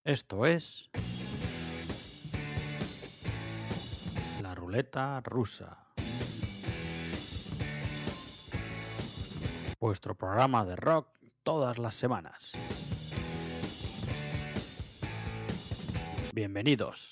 Esto es La Ruleta Rusa, vuestro programa de rock todas las semanas. Bienvenidos.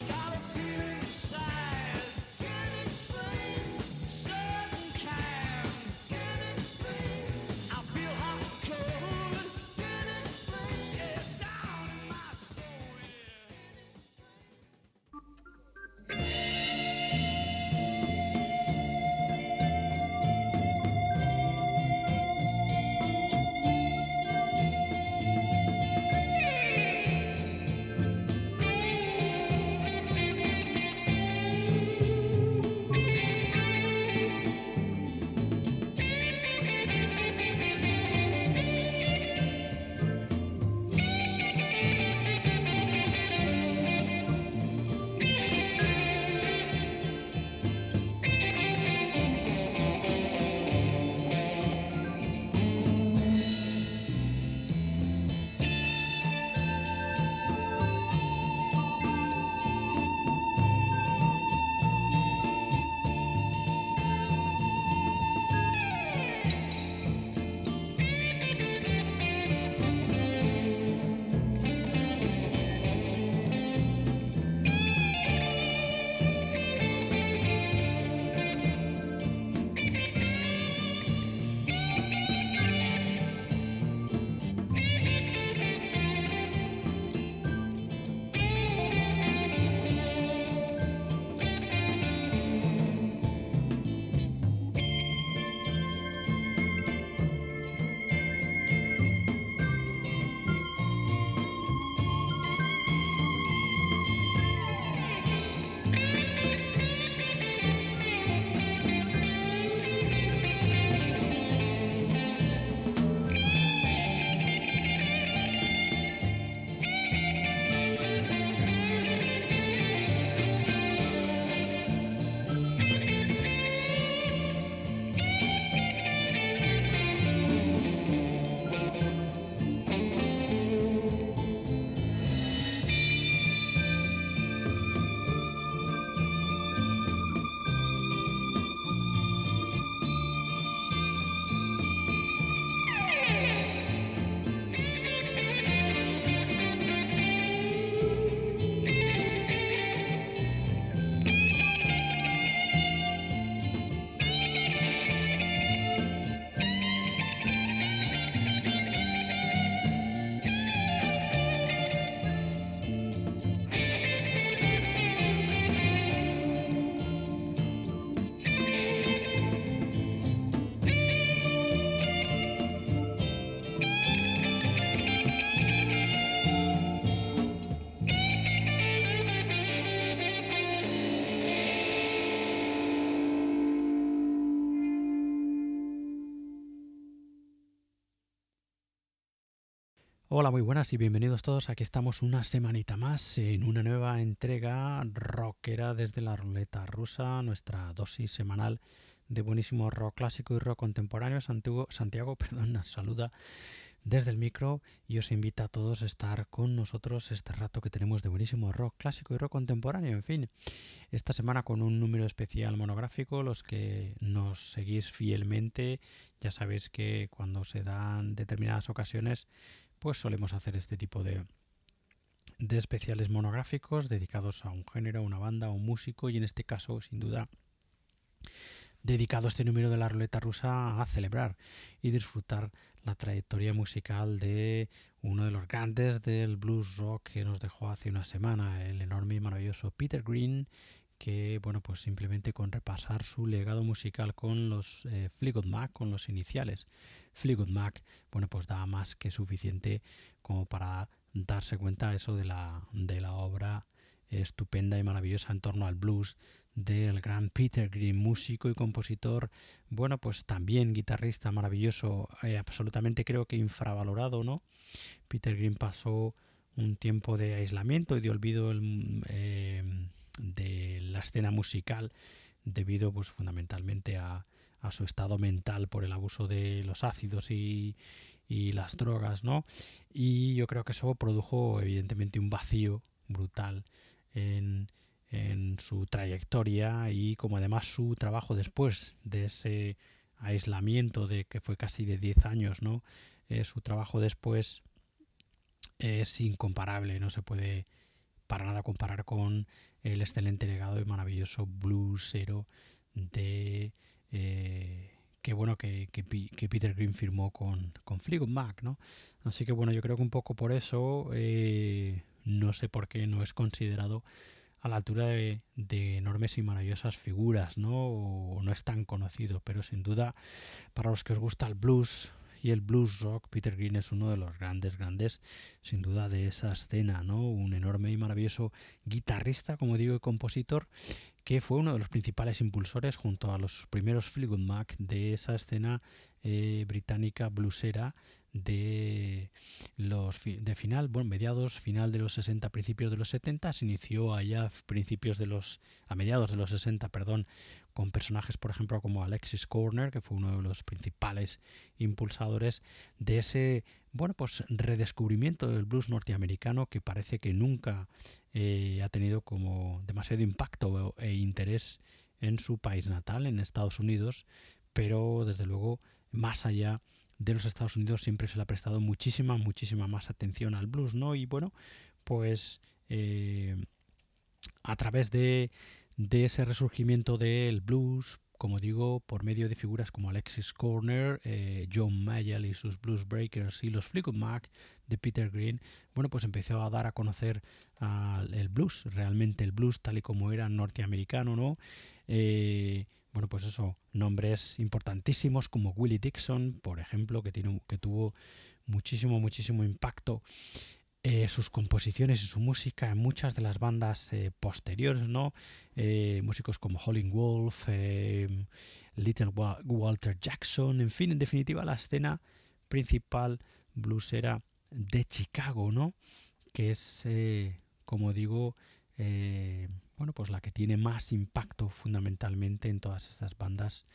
Hola, muy buenas y bienvenidos todos. Aquí estamos una semanita más en una nueva entrega rockera desde la Ruleta Rusa, nuestra dosis semanal de buenísimo rock clásico y rock contemporáneo. Santiago, nos saluda desde el micro y os invita a todos a estar con nosotros este rato que tenemos de buenísimo rock clásico y rock contemporáneo. En fin, esta semana con un número especial monográfico. Los que nos seguís fielmente ya sabéis que cuando se dan determinadas ocasiones pues solemos hacer este tipo de especiales monográficos dedicados a un género, a una banda, a un músico, y en este caso, sin duda, dedicado este número de la Ruleta Rusa a celebrar y disfrutar la trayectoria musical de uno de los grandes del blues rock que nos dejó hace una semana, el enorme y maravilloso Peter Green, que bueno, pues simplemente con repasar su legado musical con los Fleetwood Mac, con los iniciales Fleetwood Mac, bueno, pues da más que suficiente como para darse cuenta eso de la obra estupenda y maravillosa en torno al blues del gran Peter Green, músico y compositor, bueno, pues también guitarrista maravilloso, absolutamente creo que infravalorado, ¿no? Peter Green pasó un tiempo de aislamiento y de olvido de la escena musical debido pues fundamentalmente a su estado mental por el abuso de los ácidos y y las drogas, ¿no? Y yo creo que eso produjo evidentemente un vacío brutal en, en su trayectoria, y como además su trabajo después de ese aislamiento de que fue casi de 10 años, ¿no? Su trabajo después es incomparable, no se puede para nada comparar con el excelente legado y maravilloso bluesero de que bueno que Peter Green firmó con Fleetwood Mac, ¿no? Así que bueno, yo creo que un poco por eso no sé por qué no es considerado a la altura de enormes y maravillosas figuras, ¿no? O no es tan conocido, pero sin duda para los que os gusta el blues y el blues rock, Peter Green es uno de los grandes, sin duda, de esa escena, ¿no? Un enorme y maravilloso guitarrista, como digo, y compositor, que fue uno de los principales impulsores, junto a los primeros Fleetwood Mac, de esa escena británica bluesera de de final, bueno, mediados, final de los 60, principios de los 70. Se inició allá a mediados de los 60, perdón, con personajes, por ejemplo, como Alexis Corner, que fue uno de los principales impulsadores de ese, bueno, pues redescubrimiento del blues norteamericano, que parece que nunca ha tenido como demasiado impacto e interés en su país natal, en Estados Unidos, pero desde luego más allá de los Estados Unidos siempre se le ha prestado muchísima más atención al blues, ¿no? Y bueno, pues a través de ese resurgimiento del blues, como digo, por medio de figuras como Alexis Corner, John Mayall y sus Blues Breakers, y los Fleetwood Mac de Peter Green, bueno, pues empezó a dar a conocer el blues, realmente el blues tal y como era norteamericano, ¿no? Bueno, pues eso, nombres importantísimos como Willie Dixon, por ejemplo, que tuvo muchísimo impacto sus composiciones y su música en muchas de las bandas posteriores, ¿no? Músicos como Howlin' Wolf, Little Walter Jackson, en fin, en definitiva la escena principal bluesera de Chicago, ¿no? Que es, como digo, bueno, pues la que tiene más impacto fundamentalmente en todas estas bandas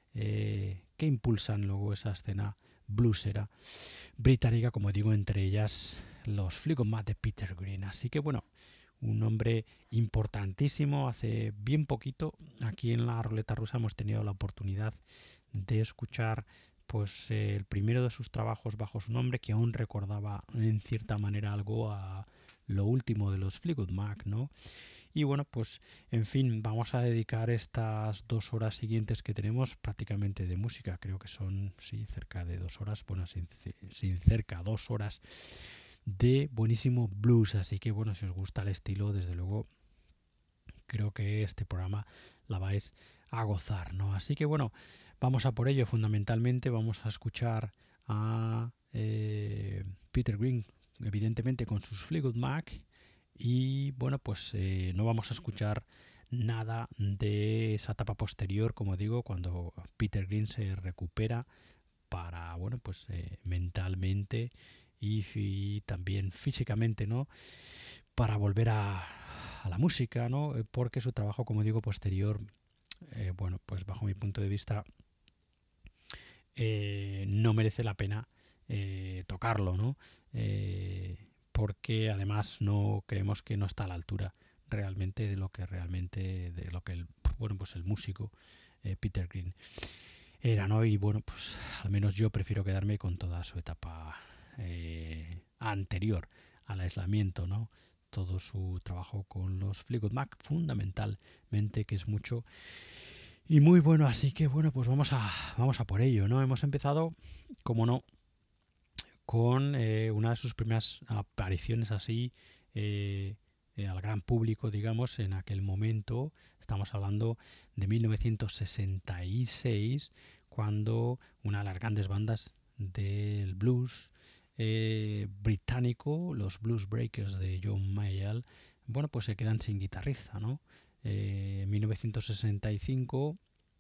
que impulsan luego esa escena bluesera británica, como digo, entre ellas los Fleetwood Mac de Peter Green. Así que bueno, un hombre importantísimo. Hace bien poquito aquí en la Ruleta Rusa hemos tenido la oportunidad de escuchar pues el primero de sus trabajos bajo su nombre, que aún recordaba en cierta manera algo a lo último de los Fleetwood Mac, ¿no? Y bueno, pues en fin, vamos a dedicar estas 2 horas siguientes que tenemos prácticamente de música. Creo que son, sí, cerca de 2 horas, bueno, sin cerca, 2 horas de buenísimo blues. Así que bueno, si os gusta el estilo, desde luego creo que este programa la vais a gozar, ¿no? Así que bueno, vamos a por ello. Fundamentalmente vamos a escuchar a Peter Green, evidentemente con sus Fleetwood Mac. Y bueno, pues no vamos a escuchar nada de esa etapa posterior, como digo, cuando Peter Green se recupera para, bueno, pues mentalmente y también físicamente, ¿no? Para volver a la música, ¿no? Porque su trabajo, como digo, posterior, bueno, pues bajo mi punto de vista, no merece la pena tocarlo, ¿no? Porque además no creemos que no está a la altura realmente de lo que el, bueno, pues el músico Peter Green era, ¿no? Y bueno, pues al menos yo prefiero quedarme con toda su etapa anterior al aislamiento, ¿no? Todo su trabajo con los Fleetwood Mac, fundamentalmente, que es mucho y muy bueno. Así que bueno, pues vamos a por ello, ¿no? Hemos empezado, como no, con una de sus primeras apariciones así al gran público, digamos, en aquel momento. Estamos hablando de 1966, cuando una de las grandes bandas del blues británico, los Blues Breakers de John Mayall, bueno, pues se quedan sin guitarrista, ¿no? 1965,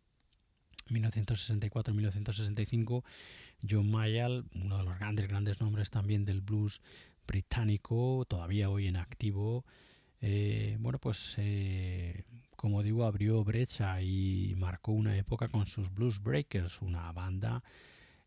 1964-1965, John Mayall, uno de los grandes nombres también del blues británico, todavía hoy en activo, bueno, pues como digo, abrió brecha y marcó una época con sus Blues Breakers, una banda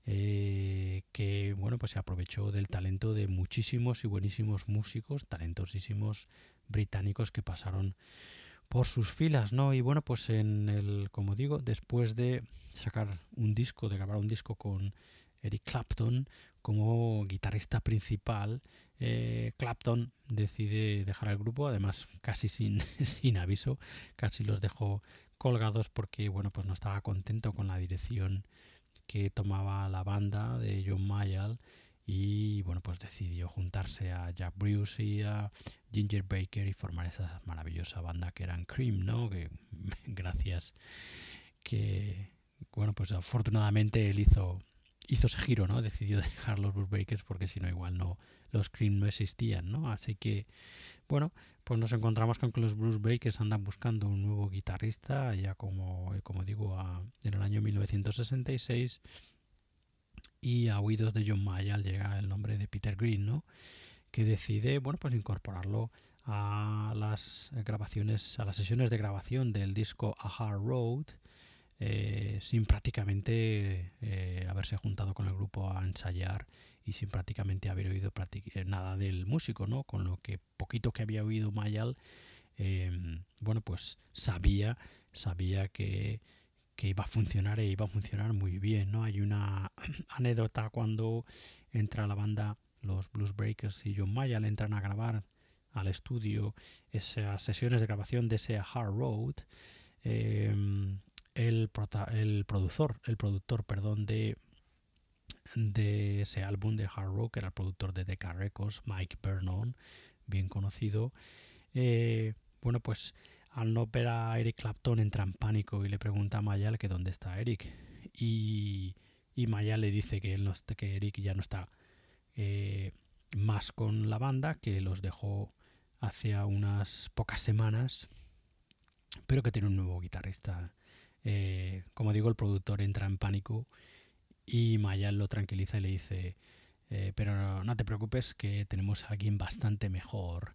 que bueno, pues se aprovechó del talento de muchísimos y buenísimos músicos, talentosísimos británicos que pasaron por sus filas, ¿no? Y bueno, pues como digo, después de sacar un disco, de grabar un disco con Eric Clapton como guitarrista principal, Clapton decide dejar el grupo, además casi sin, sin aviso, casi los dejó colgados porque bueno, pues no estaba contento con la dirección que tomaba la banda de John Mayall, y bueno, pues decidió juntarse a Jack Bruce y a Ginger Baker y formar esa maravillosa banda que eran Cream, ¿no? Que gracias que bueno, pues afortunadamente él hizo ese giro, ¿no? Decidió dejar los Bruce Bakers porque si no igual no, los Cream no existían, ¿no? Así que bueno, pues nos encontramos con que los Bruce Bakers andan buscando un nuevo guitarrista ya como digo en el año 1966, y a oídos de John Mayall llega el nombre de Peter Green, ¿no? Que decide, bueno, pues incorporarlo a las grabaciones, a las sesiones de grabación del disco A Hard Road, sin prácticamente haberse juntado con el grupo a ensayar y sin prácticamente haber oído nada del músico, ¿no? Con lo que poquito que había oído Mayall, bueno, pues sabía que iba a funcionar, e iba a funcionar muy bien, ¿no? Hay una anécdota cuando entra la banda, los Blues Breakers y John Mayall entran a grabar al estudio esas sesiones de grabación de ese Hard Road. eh, el productor, perdón, de ese álbum de Hard Rock, que era el productor de Decca Records, Mike Vernon, bien conocido, bueno, pues al no ver a Eric Clapton entra en pánico y le pregunta a Mayall que dónde está Eric, y Mayall le dice que que Eric ya no está más con la banda, que los dejó hace unas pocas semanas, pero que tiene un nuevo guitarrista. Como digo, el productor entra en pánico y Mayall lo tranquiliza y le dice: pero no te preocupes, que tenemos a alguien bastante mejor.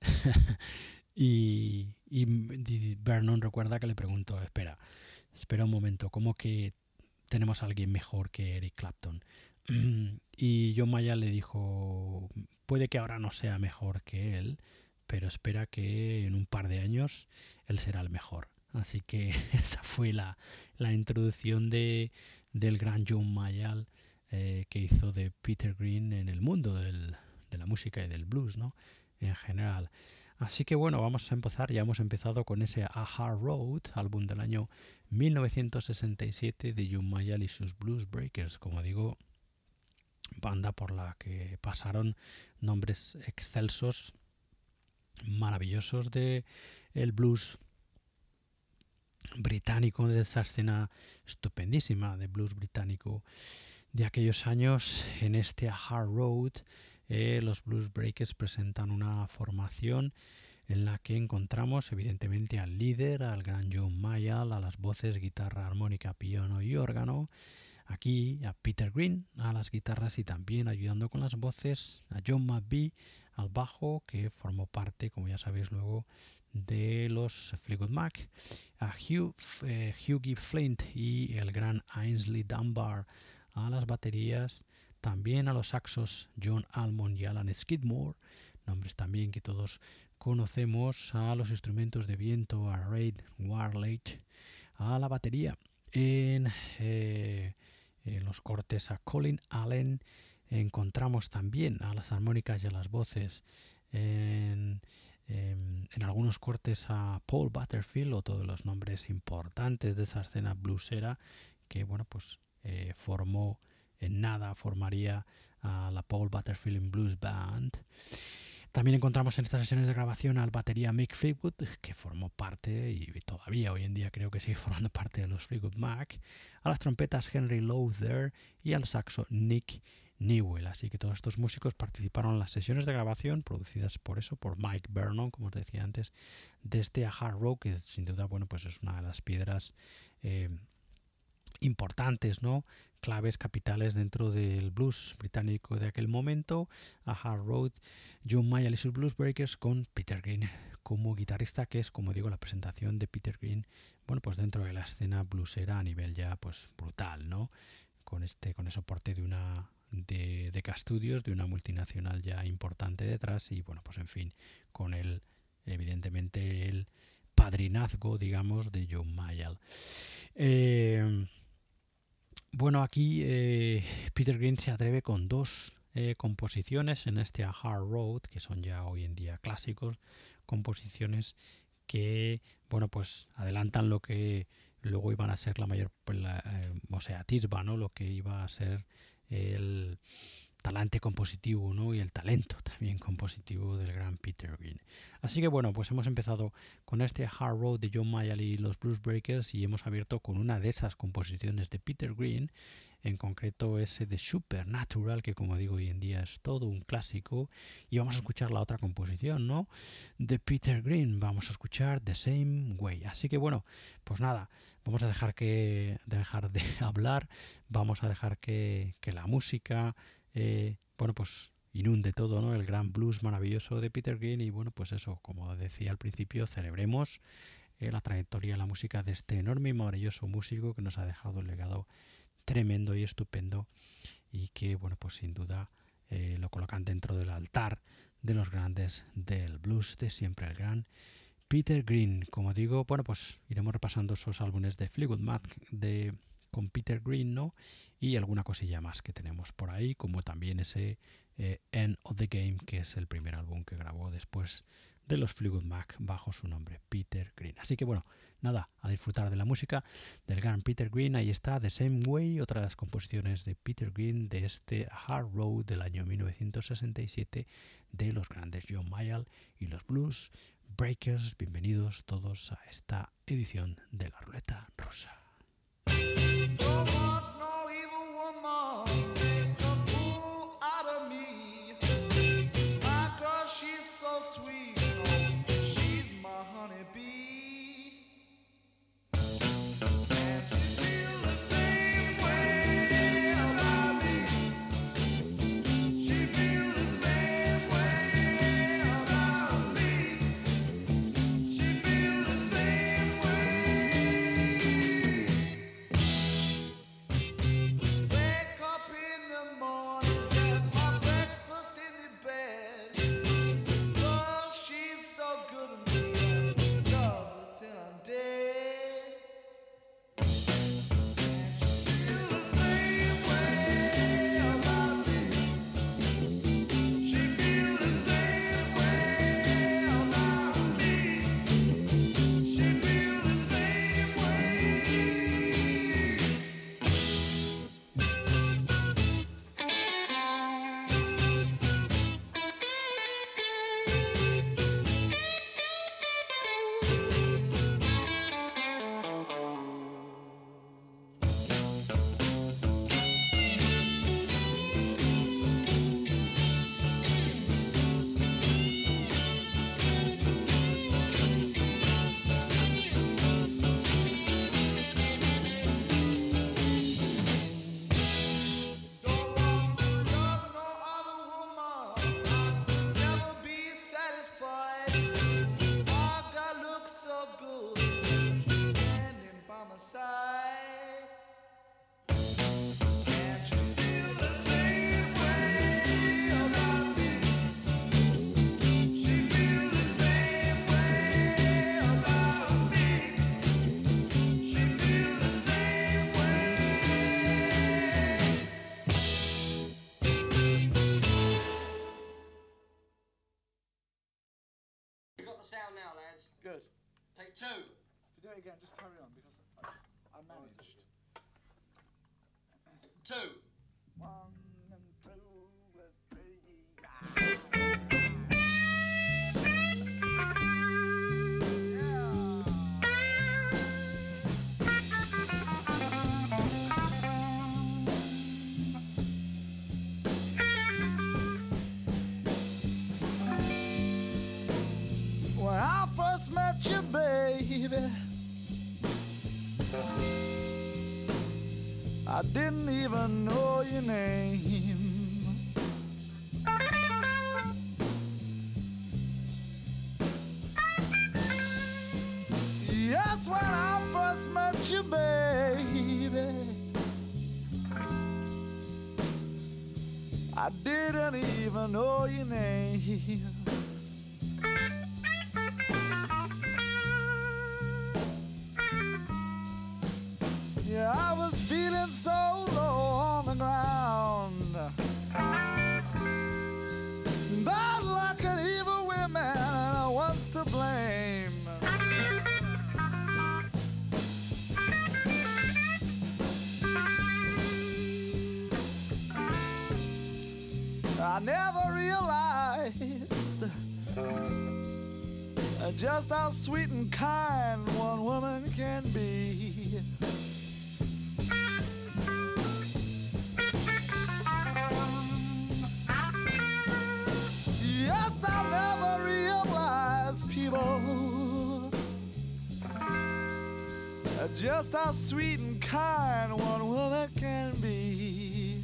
Y Vernon recuerda que le preguntó: espera un momento, ¿cómo que tenemos a alguien mejor que Eric Clapton? Y John Mayall le dijo: puede que ahora no sea mejor que él, pero espera que en un par de años él será el mejor. Así que esa fue la introducción del gran John Mayall, que hizo de Peter Green en el mundo de la música y del blues, ¿no? En general. Así que bueno, vamos a empezar. Ya hemos empezado con ese A Hard Road, álbum del año 1967 de John Mayall y sus Blues Breakers. Como digo, banda por la que pasaron nombres excelsos, maravillosos de el blues británico, de esa escena estupendísima de blues británico de aquellos años. En este A Hard Road, los Blues Breakers presentan una formación en la que encontramos evidentemente al líder, al gran John Mayall, a las voces, guitarra, armónica, piano y órgano. Aquí a Peter Green a las guitarras, y también ayudando con las voces a John McVie al bajo, que formó parte, como ya sabéis luego, de los Fleetwood Mac, a Hughie Flint y el gran Ainsley Dunbar a las baterías, también a los saxos John Almond y Alan Skidmore, nombres también que todos conocemos, a los instrumentos de viento, a Ray Warlake, a la batería en los cortes a Colin Allen. Encontramos también a las armónicas y a las voces en algunos cortes a Paul Butterfield, otro de los nombres importantes de esa escena bluesera, que bueno, pues formaría a la Paul Butterfield Blues Band. También encontramos en estas sesiones de grabación al batería Mick Fleetwood, que formó parte, y todavía hoy en día creo que sigue formando parte de los Fleetwood Mac, a las trompetas Henry Lowther y al saxo Nick Newell. Así que todos estos músicos participaron en las sesiones de grabación producidas por Mike Vernon, como os decía antes, de este A Hard Rock, que sin duda, bueno, pues es una de las piedras importantes, ¿no? Claves capitales dentro del blues británico de aquel momento. A Hard Road, John Mayall y sus Blues Breakers con Peter Green como guitarrista, que es, como digo, la presentación de Peter Green, bueno, pues dentro de la escena bluesera a nivel ya pues brutal, ¿no? con el soporte de una de Decca Studios, de una multinacional ya importante detrás, y bueno, pues en fin, con evidentemente el padrinazgo, digamos, de John Mayall. Bueno, aquí Peter Green se atreve con dos composiciones en este A Hard Road, que son ya hoy en día clásicos, composiciones que, bueno, pues adelantan lo que luego iban a ser atisba, ¿no? Lo que iba a ser el talante compositivo, ¿no? Y el talento también compositivo del gran Peter Green. Así que bueno, pues hemos empezado con este Hard Road de John Mayall y los Blues Breakers, y hemos abierto con una de esas composiciones de Peter Green, en concreto ese de Supernatural, que como digo hoy en día es todo un clásico, y vamos a escuchar la otra composición, ¿no? De Peter Green, vamos a escuchar The Same Way. Así que bueno, pues nada, vamos a dejar de hablar, vamos a dejar que la música bueno, pues inunde todo, ¿no? El gran blues maravilloso de Peter Green. Y bueno, pues eso, como decía al principio, celebremos la trayectoria en la música de este enorme y maravilloso músico que nos ha dejado un legado tremendo y estupendo, y que, bueno, pues sin duda lo colocan dentro del altar de los grandes del blues de siempre, el gran Peter Green. Como digo, bueno, pues iremos repasando esos álbumes de Fleetwood Mac con Peter Green, ¿no? Y alguna cosilla más que tenemos por ahí, como también ese End of the Game, que es el primer álbum que grabó después de los Fleetwood Mac bajo su nombre, Peter Green. Así que bueno, nada, a disfrutar de la música del gran Peter Green. Ahí está The Same Way, otra de las composiciones de Peter Green de este Hard Road del año 1967 de los grandes John Mayall y los Blues Breakers. Bienvenidos todos a esta edición de La Ruleta Rusa. Sound now, lads. Good. Take two. If you do it again, just carry on because I managed. 2. 1 and 2 and 3. When I first met you, baby, I didn't even know your name. Yes, when I first met you, baby, I didn't even know your name. Yeah, I was feeling so low on the ground, bad luck and evil women, and I was to blame. I never realized just how sweet and kind one woman can be. Yes, I never realized, people, just how sweet and kind one woman can be.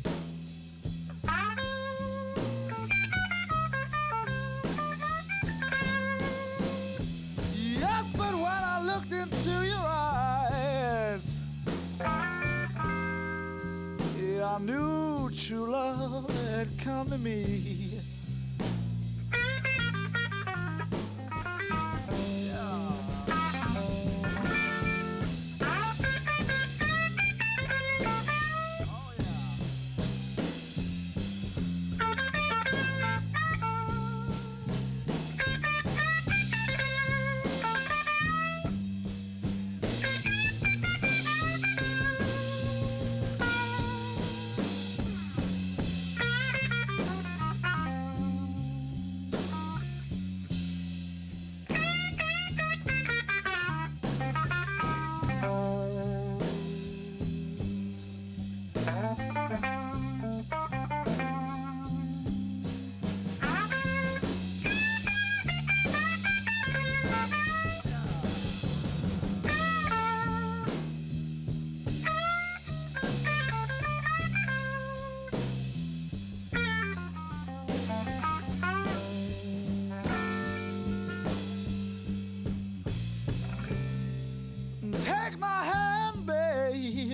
Yes, but when I looked into your eyes, yeah, I knew true love had come to me. Take my hand, baby,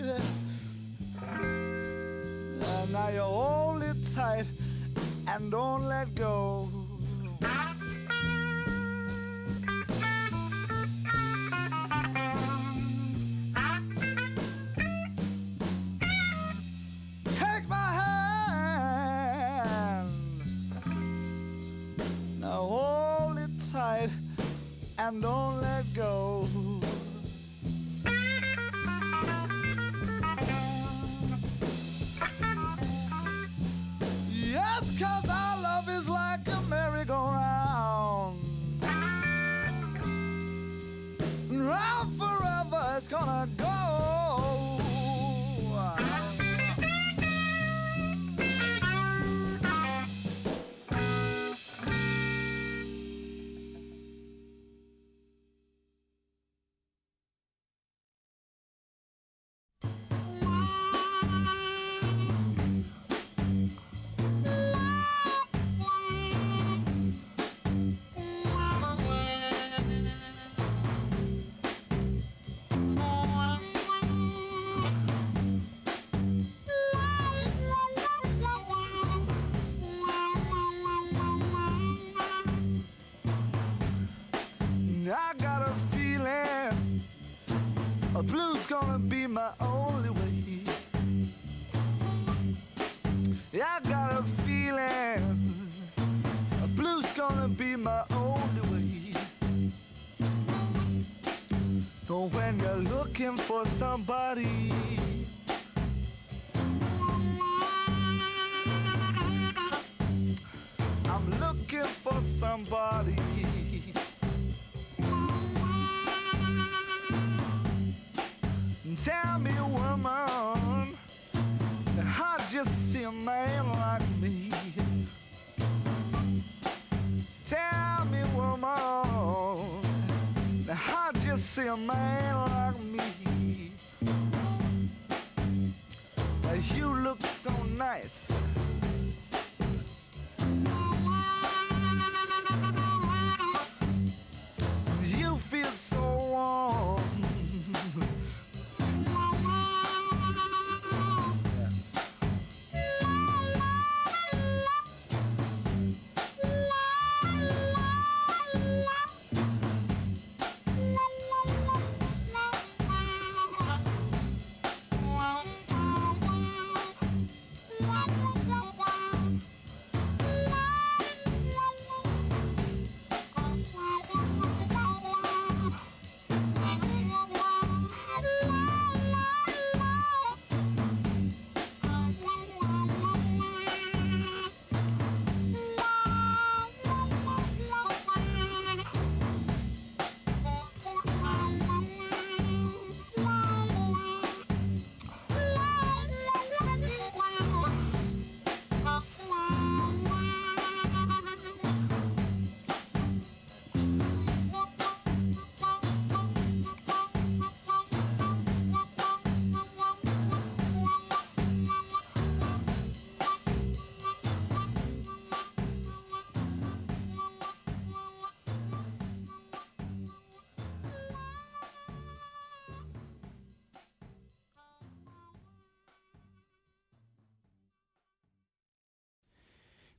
and now you hold it tight and don't let go. Take my hand, now hold it tight and don't let go. Yes, 'cause our love is like a merry-go-round. Round forever it's gonna go. I got a feeling a blues gonna be my only way. I got a feeling a blues gonna be my only way. So when you're looking for somebody, I'm looking for somebody. Tell me, woman, how'd you see a man like me? Tell me, woman, how'd you see a man like me? You look so nice. You feel so warm.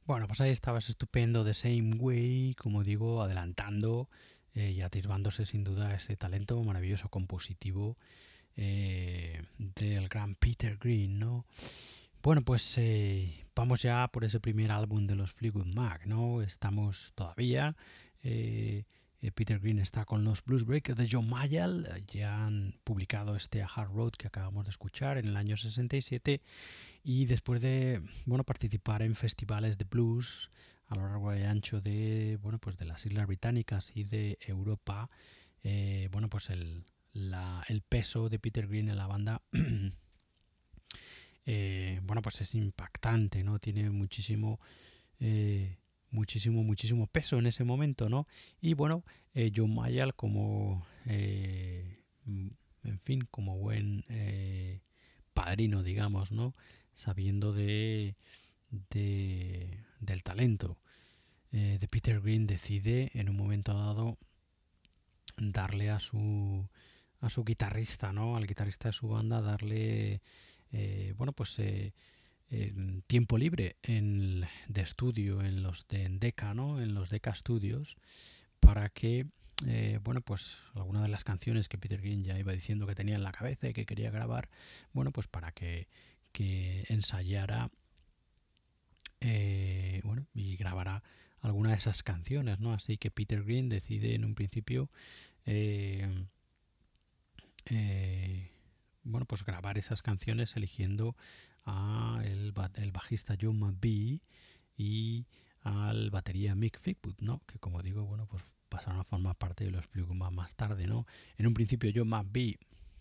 Bueno, pues ahí estaba ese estupendo The Same Way, como digo, adelantando y atisbándose sin duda ese talento maravilloso compositivo del gran Peter Green, ¿no? Bueno, pues vamos ya por ese primer álbum de los Fleetwood Mac, ¿no? Estamos todavía. Peter Green está con los Blues Breakers de John Mayall. Ya han publicado este A Hard Road que acabamos de escuchar en el año 67. Y después de participar en festivales de blues a lo largo y ancho de pues de las Islas Británicas y de Europa, pues el peso de Peter Green en la banda pues es impactante, ¿no? Tiene muchísimo peso en ese momento, ¿no? Y John Mayall como como buen padrino, digamos, ¿no? Sabiendo del talento de Peter Green, decide en un momento dado darle a su guitarrista, ¿no? Al guitarrista de su banda, darle tiempo libre de estudio en los de Decca, ¿no? En los Decca Studios, para que alguna de las canciones que Peter Green ya iba diciendo que tenía en la cabeza y que quería grabar, pues para que ensayara y grabara alguna de esas canciones, ¿no? Así que Peter Green decide en un principio pues grabar esas canciones eligiendo a el bajista John McVie y al batería Mick Fleetwood, ¿no? Que como digo, pues pasaron a formar parte de los Fleetwood Mac más tarde, ¿no? En un principio John McVie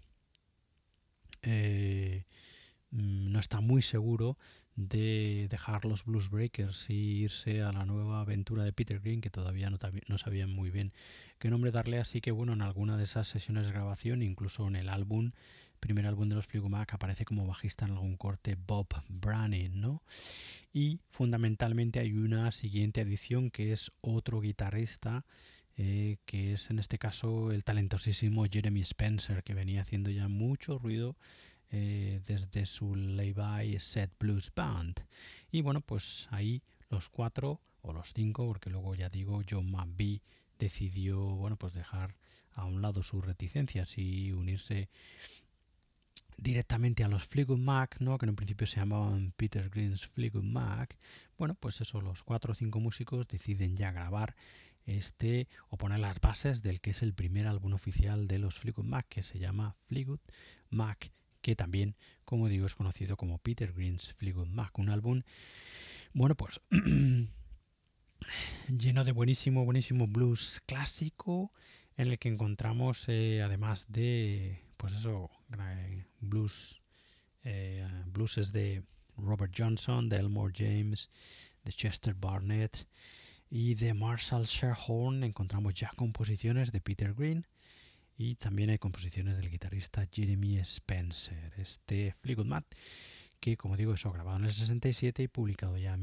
no está muy seguro de dejar los Blues Breakers y irse a la nueva aventura de Peter Green, que todavía no sabían muy bien qué nombre darle, así que en alguna de esas sesiones de grabación, incluso en el primer álbum de los Fleetwood Mac, aparece como bajista en algún corte Bob Branning, ¿no? Y fundamentalmente hay una siguiente edición que es otro guitarrista, que es en este caso el talentosísimo Jeremy Spencer, que venía haciendo ya mucho ruido desde su Levi Set Blues Band. Y pues ahí los 4 o los 5, porque luego ya digo, John McVie decidió pues dejar a un lado sus reticencias y unirse directamente a los Fleetwood Mac, ¿no? Que en un principio se llamaban Peter Green's Fleetwood Mac. Pues eso, los 4 o 5 músicos deciden ya grabar o poner las bases del que es el primer álbum oficial de los Fleetwood Mac, que se llama Fleetwood Mac, que también, como digo, es conocido como Peter Green's Fleetwood Mac, un álbum pues lleno de buenísimo blues clásico, en el que encontramos además de blues blueses de Robert Johnson, de Elmore James, de Chester Barnett y de Marshall Sherhorn. Encontramos ya composiciones de Peter Green y también hay composiciones del guitarrista Jeremy Spencer. Fleetwood Mac, que como digo, eso grabado en el 67 y publicado ya en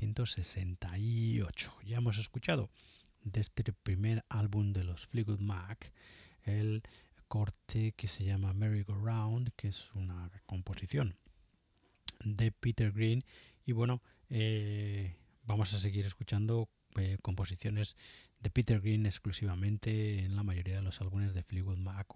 1968. Ya hemos escuchado de este primer álbum de los Fleetwood Mac el corte que se llama Merry Go Round, que es una composición de Peter Green, y vamos a seguir escuchando composiciones de Peter Green exclusivamente en la mayoría de los álbumes de Fleetwood Mac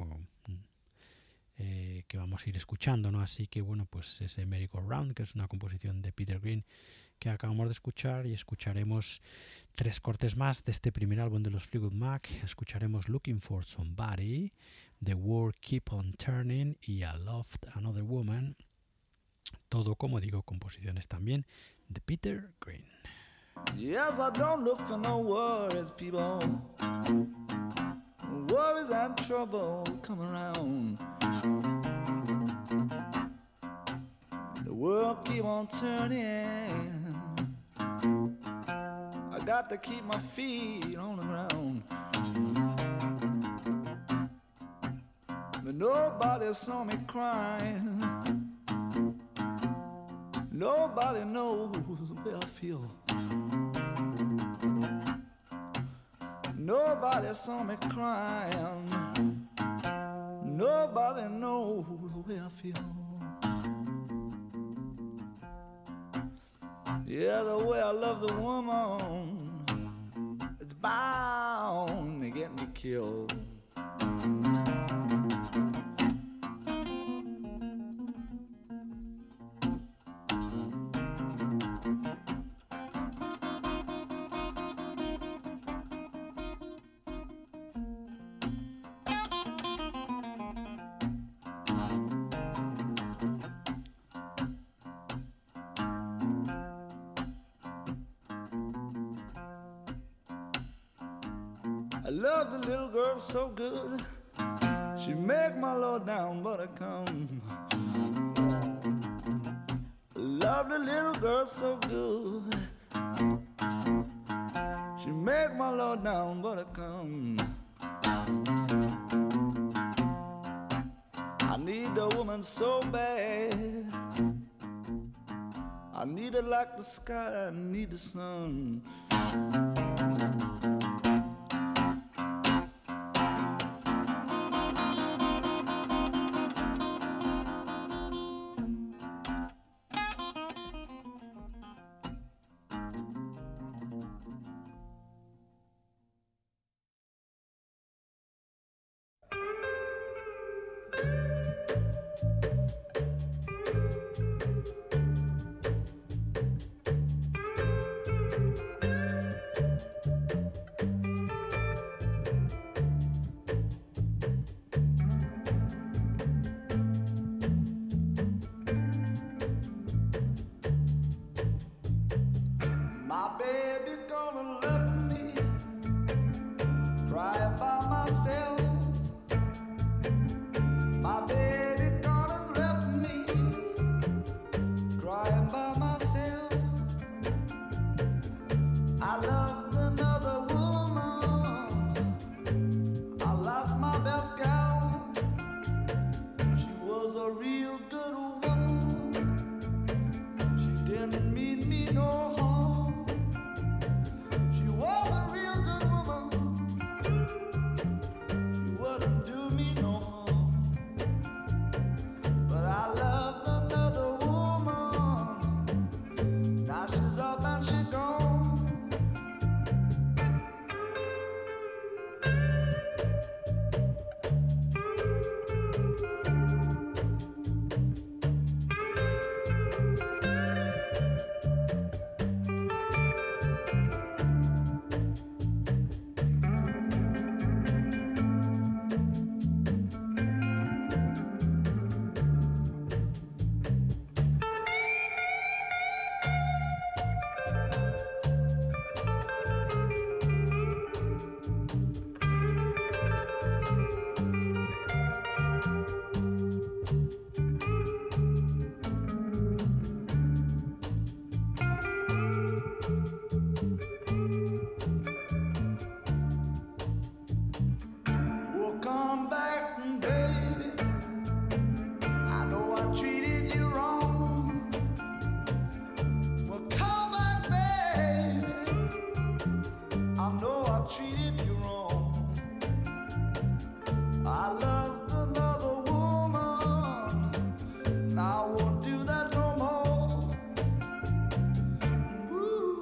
que vamos a ir escuchando, ¿no? Así que pues ese Merry Go Round, que es una composición de Peter Green que acabamos de escuchar, y escucharemos 3 cortes más de este primer álbum de los Fleetwood Mac. Escucharemos Looking for Somebody, The World Keep on Turning y I Loved Another Woman. Todo, como digo, composiciones también de Peter Green. Yes, I don't look for no worries, people. Worries and troubles come around. The world keep on turning. I got to keep my feet on the ground. But nobody saw me crying. Nobody knows the way I feel. Nobody saw me crying. Nobody knows the way I feel. Yeah, the way I love the woman, it's bound to get me killed. I love the little girl so good, she make my low down buttercome. Love the little girl so good, she make my low down buttercome. I need a woman so bad, I need her like the sky, I need the sun. My baby gonna left me, crying by myself. My baby gonna left me, crying by myself. I loved another woman, I lost my best gal. She was a real good woman, she didn't mean me no harm. She was a real good woman, she wouldn't do me no harm. But I loved another woman, now she's up and she gone. Well, come back, baby. I know I treated you wrong. Well, come back, baby. I know I treated you wrong. I loved another woman, now I won't do that no more. Ooh,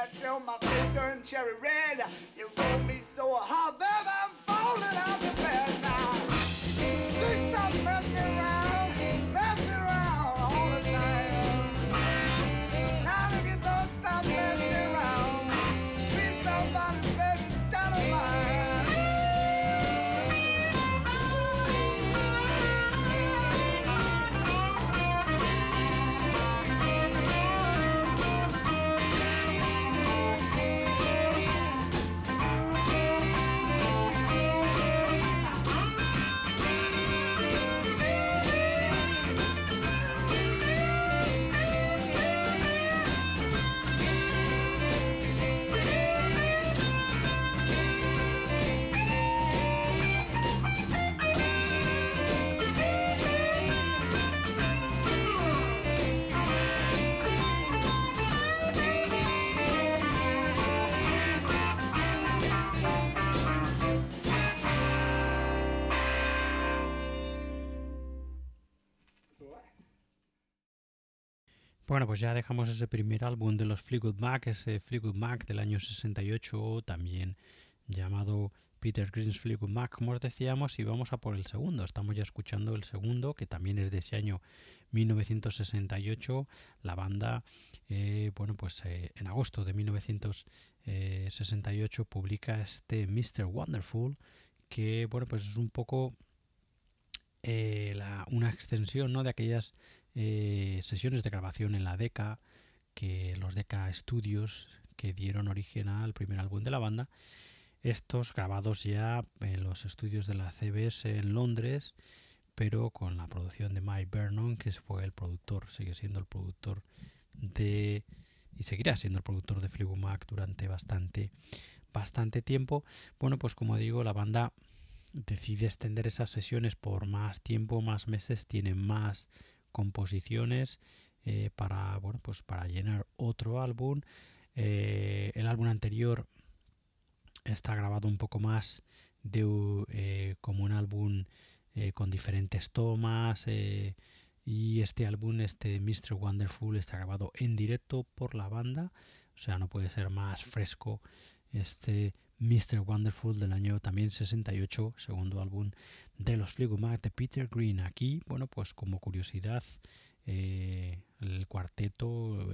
till my face turned cherry red. You roll me so hard, baby, I'm falling out the bed now. Please stop messing around all the time. Now if you don't stop messing around, please somebody, baby, stand on mine. Bueno, pues ya dejamos ese primer álbum de los Fleetwood Mac, ese Fleetwood Mac del año 68, también llamado Peter Green's Fleetwood Mac, como os decíamos, y vamos a por el segundo. Estamos ya escuchando el segundo, que también es de ese año 1968. La banda, en agosto de 1968 publica este Mr. Wonderful, que bueno, pues es un poco una extensión, ¿no?, de aquellas sesiones de grabación en la Decca, que los Decca Studios, que dieron origen al primer álbum de la banda, estos grabados ya en los estudios de la CBS en Londres, pero con la producción de Mike Vernon, que fue el productor, sigue siendo el productor y seguirá siendo el productor de Fleetwood Mac durante bastante tiempo. Bueno, pues como digo, la banda decide extender esas sesiones por más tiempo, más meses, tiene más composiciones para llenar otro álbum. El álbum anterior está grabado un poco más como un álbum con diferentes tomas, y este álbum, este Mr. Wonderful, está grabado en directo por la banda, o sea, no puede ser más fresco este Mr. Wonderful del año también 68, segundo álbum de los Fleetwood Mac de Peter Green. Aquí, bueno, pues como curiosidad, el cuarteto,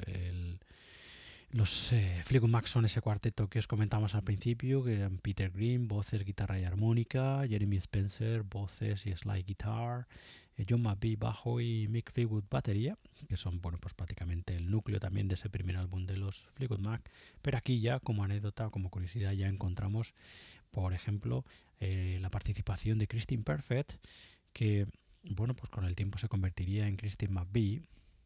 los Fleetwood Mac son ese cuarteto que os comentamos al principio, que eran Peter Green, voces, guitarra y armónica, Jeremy Spencer, voces y slide guitar, John McVie, bajo, y Mick Fleetwood, batería, que son, bueno, pues prácticamente el núcleo también de ese primer álbum de los Fleetwood Mac. Pero aquí ya, como anécdota, como curiosidad, ya encontramos, por ejemplo, la participación de Christine Perfect, que, bueno, pues con el tiempo se convertiría en Christine McVie,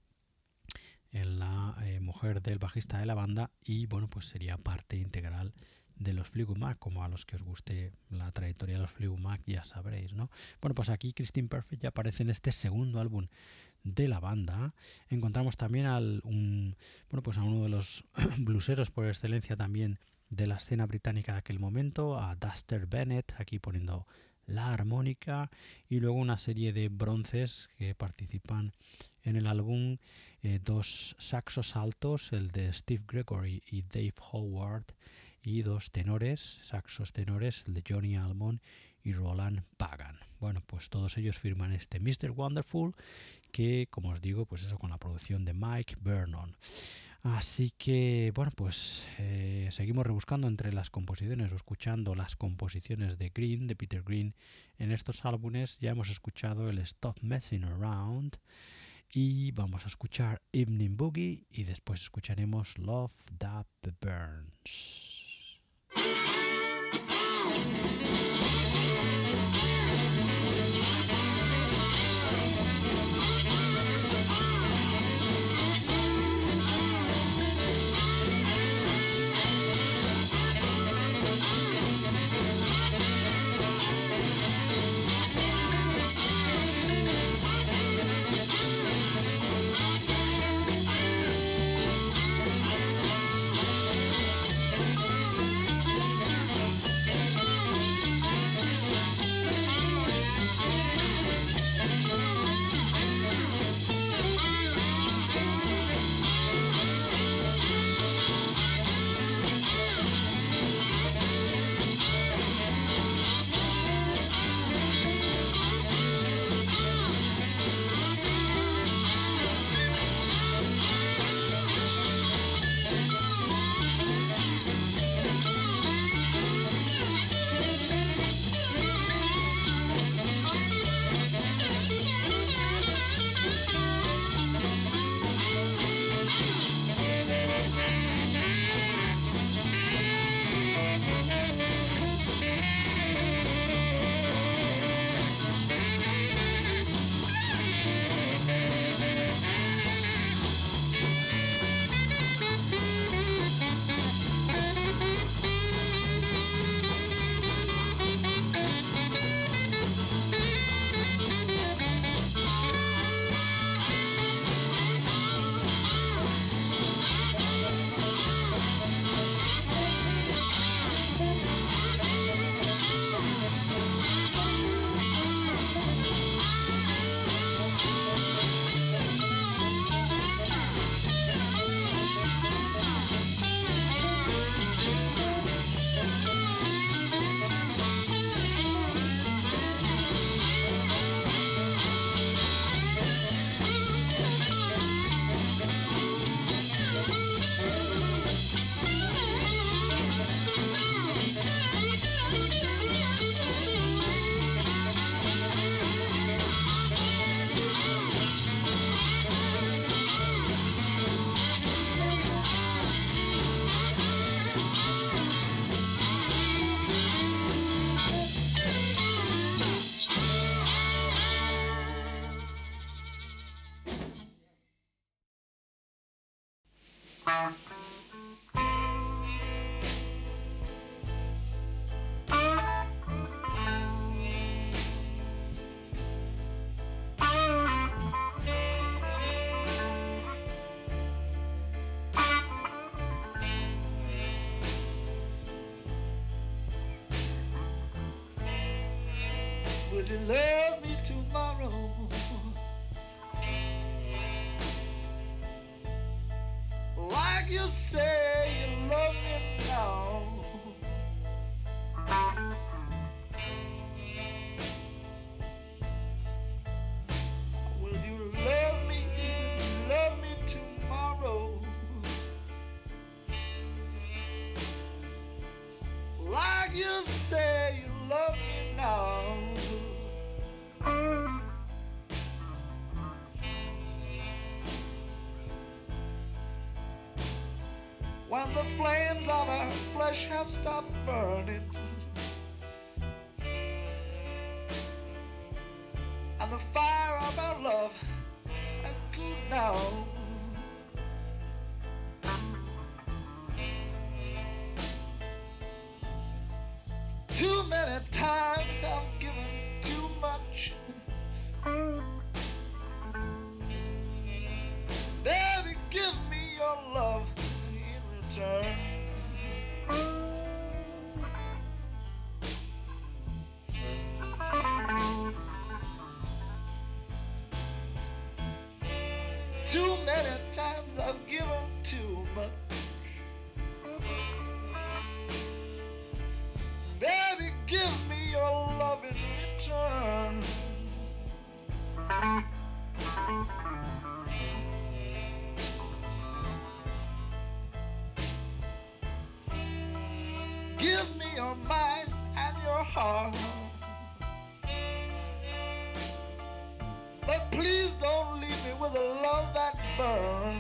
en la mujer del bajista de la banda, y bueno, pues sería parte integral de los Fleetwood Mac. Como a los que os guste la trayectoria de los Fleetwood Mac ya sabréis, ¿no? Bueno, pues aquí Christine Perfect ya aparece en este segundo álbum de la banda. Encontramos también a uno de los blueseros por excelencia también de la escena británica de aquel momento, a Duster Bennett, aquí poniendo la armónica, y luego una serie de bronces que participan en el álbum, dos saxos altos, el de Steve Gregory y Dave Howard, y dos tenores, saxos tenores, el de Johnny Almond y Roland Pagan. Bueno, pues todos ellos firman este Mr. Wonderful, que, como os digo, pues eso, con la producción de Mike Vernon. Así que, bueno, pues seguimos rebuscando entre las composiciones o escuchando las composiciones de Green, de Peter Green, en estos álbumes. Ya hemos escuchado el Stop Messing Around y vamos a escuchar Evening Boogie, y después escucharemos Love That Burns. Will you love me tomorrow? Like you say you love me now. Will you love me tomorrow? Like you say you love me now. When the flames of our flesh have stopped burning and the fire of our love has cooled down, too many times I've given too much. Baby, give me your love in return. Too many times I've given too much. Baby, give me your love in return. Give me your mind and your heart. But please don't leave me with a love that burns.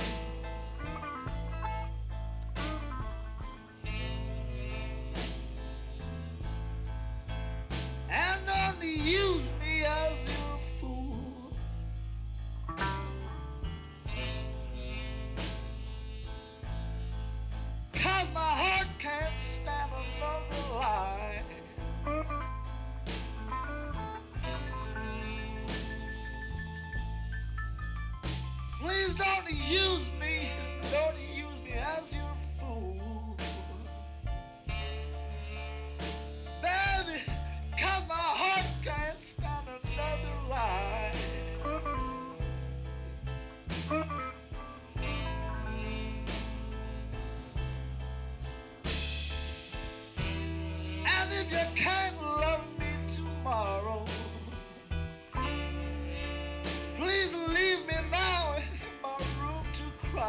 And don't use me as your fool. Cause my heart can't stand another lie. Please don't use me as your fool. Baby, cause my heart can't stand another lie. And if you can't love me tomorrow, please leave me now in my room to cry.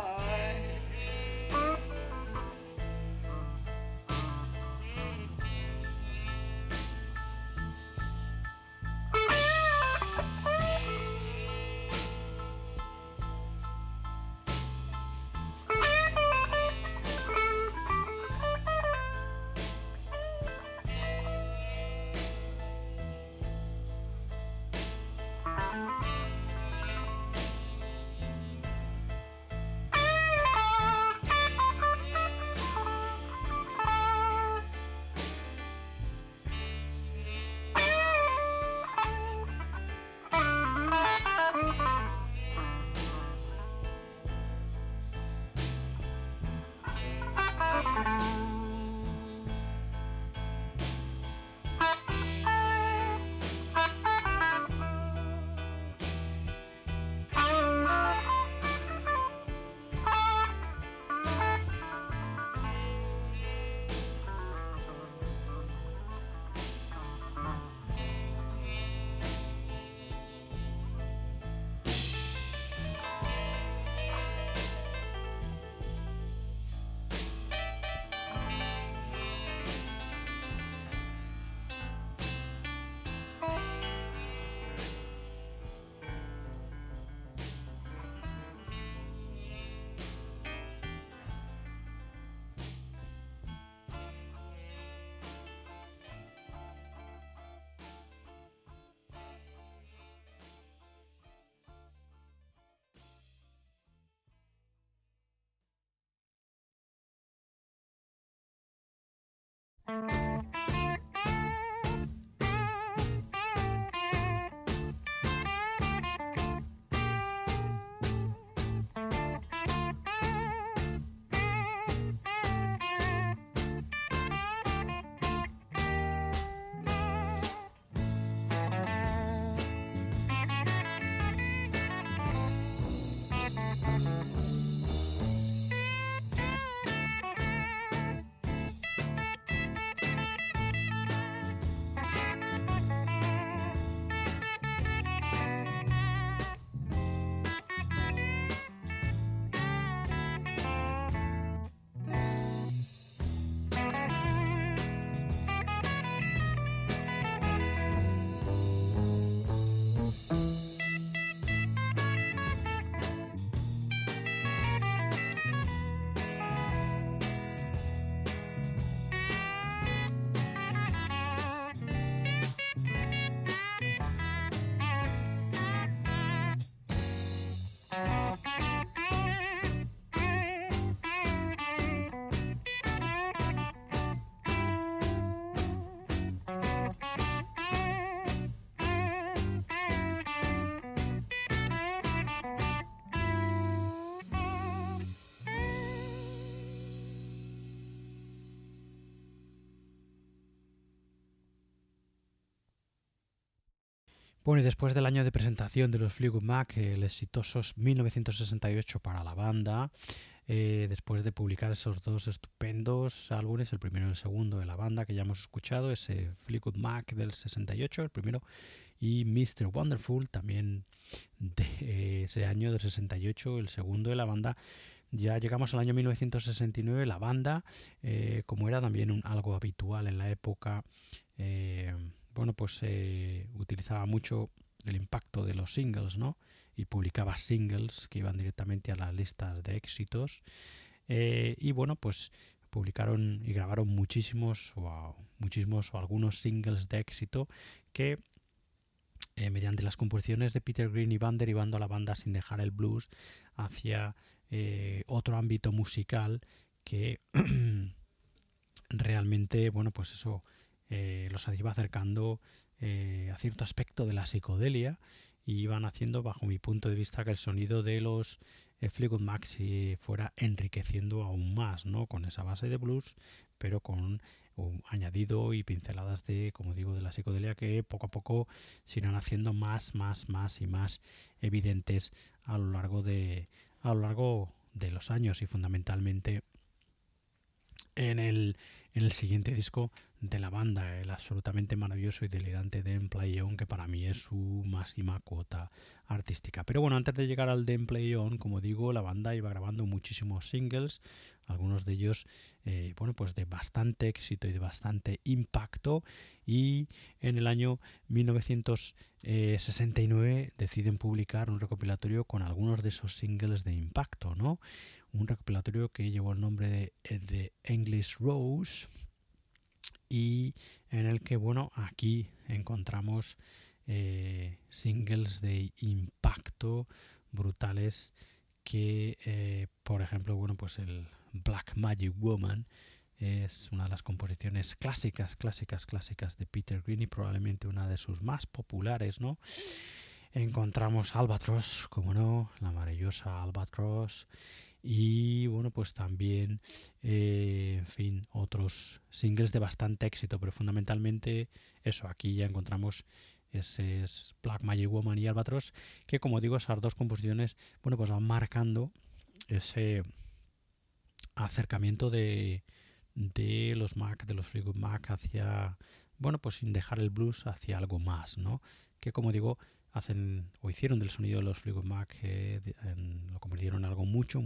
Bueno, y después del año de presentación de los Fleetwood Mac, el exitosos 1968 para la banda, después de publicar esos dos estupendos álbumes, el primero y el segundo de la banda que ya hemos escuchado, ese Fleetwood Mac del 68, el primero, y Mr. Wonderful también de ese año del 68, el segundo de la banda. Ya llegamos al año 1969, la banda, como era también algo habitual en la época, utilizaba mucho el impacto de los singles, ¿no? Y publicaba singles que iban directamente a las listas de éxitos. Y bueno, pues publicaron y grabaron muchísimos o algunos singles de éxito que mediante las composiciones de Peter Green iban derivando a la banda sin dejar el blues hacia otro ámbito musical que realmente, bueno, pues eso los iba acercando a cierto aspecto de la psicodelia y iban haciendo, bajo mi punto de vista, que el sonido de los Fleetwood Mac fuera enriqueciendo aún más, ¿no? Con esa base de blues, pero con un añadido y pinceladas de, como digo, de la psicodelia que poco a poco se irán haciendo más y más evidentes a lo largo de los años y fundamentalmente en el siguiente disco de la banda, el absolutamente maravilloso y delirante Then Play On, que para mí es su máxima cuota artística. Pero bueno, antes de llegar al Then Play On, como digo, la banda iba grabando muchísimos singles, algunos de ellos pues de bastante éxito y de bastante impacto, y en el año 1969 deciden publicar un recopilatorio con algunos de esos singles de impacto, ¿no? Un recopilatorio que llevó el nombre de The English Rose y en el que, bueno, aquí encontramos singles de impacto brutales que, por ejemplo, bueno, pues el Black Magic Woman es una de las composiciones clásicas de Peter Green y probablemente una de sus más populares, ¿no? Encontramos Albatross, como no, la maravillosa Albatross, y bueno, pues también en fin, otros singles de bastante éxito, pero fundamentalmente eso, aquí ya encontramos ese Black Magic Woman y Albatross, que como digo, esas dos composiciones, bueno, pues van marcando ese acercamiento de los Mac, de los Fleetwood Mac hacia, bueno, pues sin dejar el blues, hacia algo más, ¿no? Que como digo, hacen o hicieron del sonido de los Fleetwood Mac, lo convirtieron en algo mucho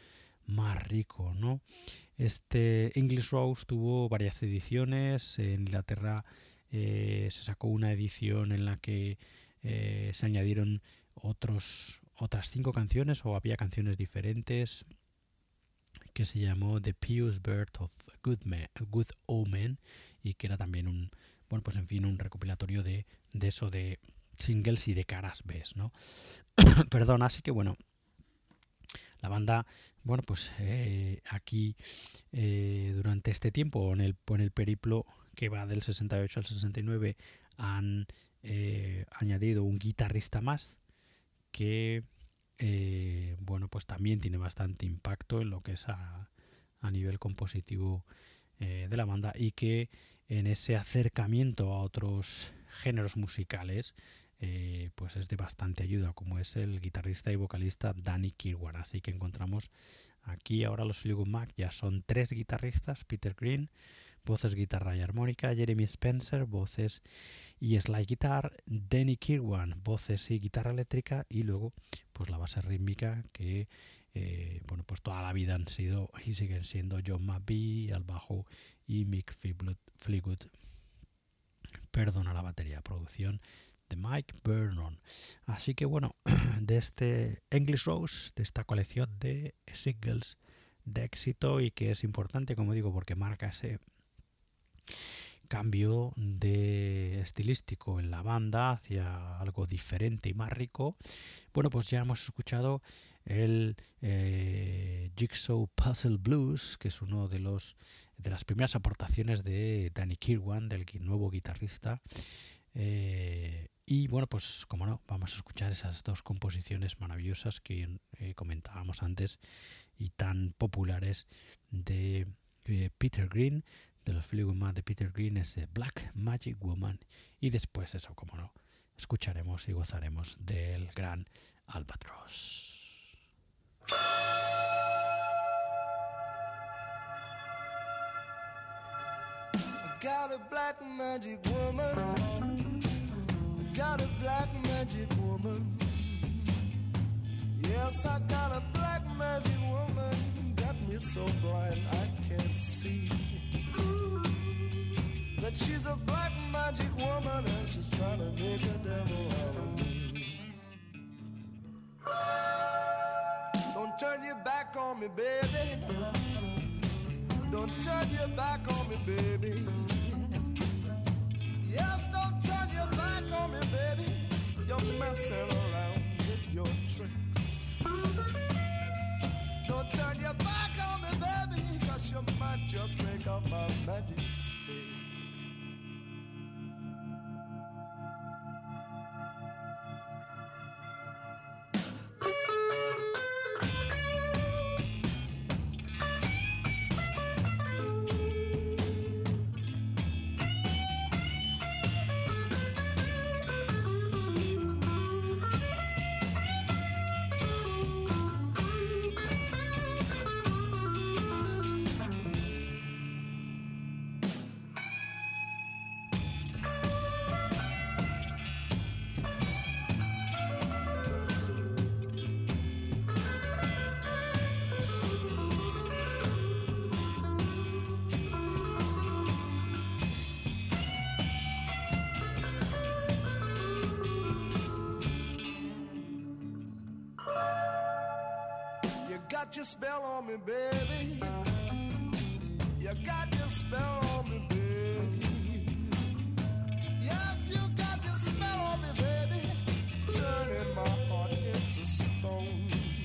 más rico, ¿no? Este English Rose tuvo varias ediciones. En Inglaterra se sacó una edición en la que se añadieron otras 5 canciones, o había canciones diferentes, que se llamó The Pious Birth of Good Omen, y que era también un recopilatorio de eso, de singles y de caras B, ¿no? Perdón, así que bueno, la banda, bueno, pues aquí durante este tiempo, en el periplo que va del 68 al 69, han añadido un guitarrista más que bueno, pues también tiene bastante impacto en lo que es a nivel compositivo de la banda, y que en ese acercamiento a otros géneros musicales pues es de bastante ayuda, como es el guitarrista y vocalista Danny Kirwan. Así que encontramos aquí ahora los Fleetwood Mac ya son 3 guitarristas: Peter Green, voces, guitarra y armónica; Jeremy Spencer, voces y slide guitar; Danny Kirwan, voces y guitarra eléctrica; y luego pues la base rítmica, que bueno, pues toda la vida han sido y siguen siendo John McVie al bajo y Mick Fleetwood, perdona, la batería, producción de Mike Vernon. Así que bueno, de este English Rose, de esta colección de singles de éxito, y que es importante, como digo, porque marca ese cambio de estilístico en la banda hacia algo diferente y más rico. Bueno, pues ya hemos escuchado el Jigsaw Puzzle Blues, que es uno de las primeras aportaciones de Danny Kirwan, del nuevo guitarrista. Y bueno, pues como no, vamos a escuchar esas dos composiciones maravillosas que comentábamos antes y tan populares de Peter Green, de los Fleetwood Mac de Peter Green, ese Black Magic Woman, y después eso, como no, escucharemos y gozaremos del gran Albatross. Got a black magic woman. Got a black magic woman. Yes, I got a black magic woman. Got me so blind I can't see that she's a black magic woman and she's trying to make a devil out of me. Don't turn your back on me, baby. Don't turn your back on me, baby. Yes, don't turn your back on me, baby. You're messing around with your tricks. Don't turn your back on me, baby, 'cause you might just break up my magic stick. Got your spell on me, baby. You got your spell on me, baby. Yes, you got your spell on me, baby. Turning my heart into stone.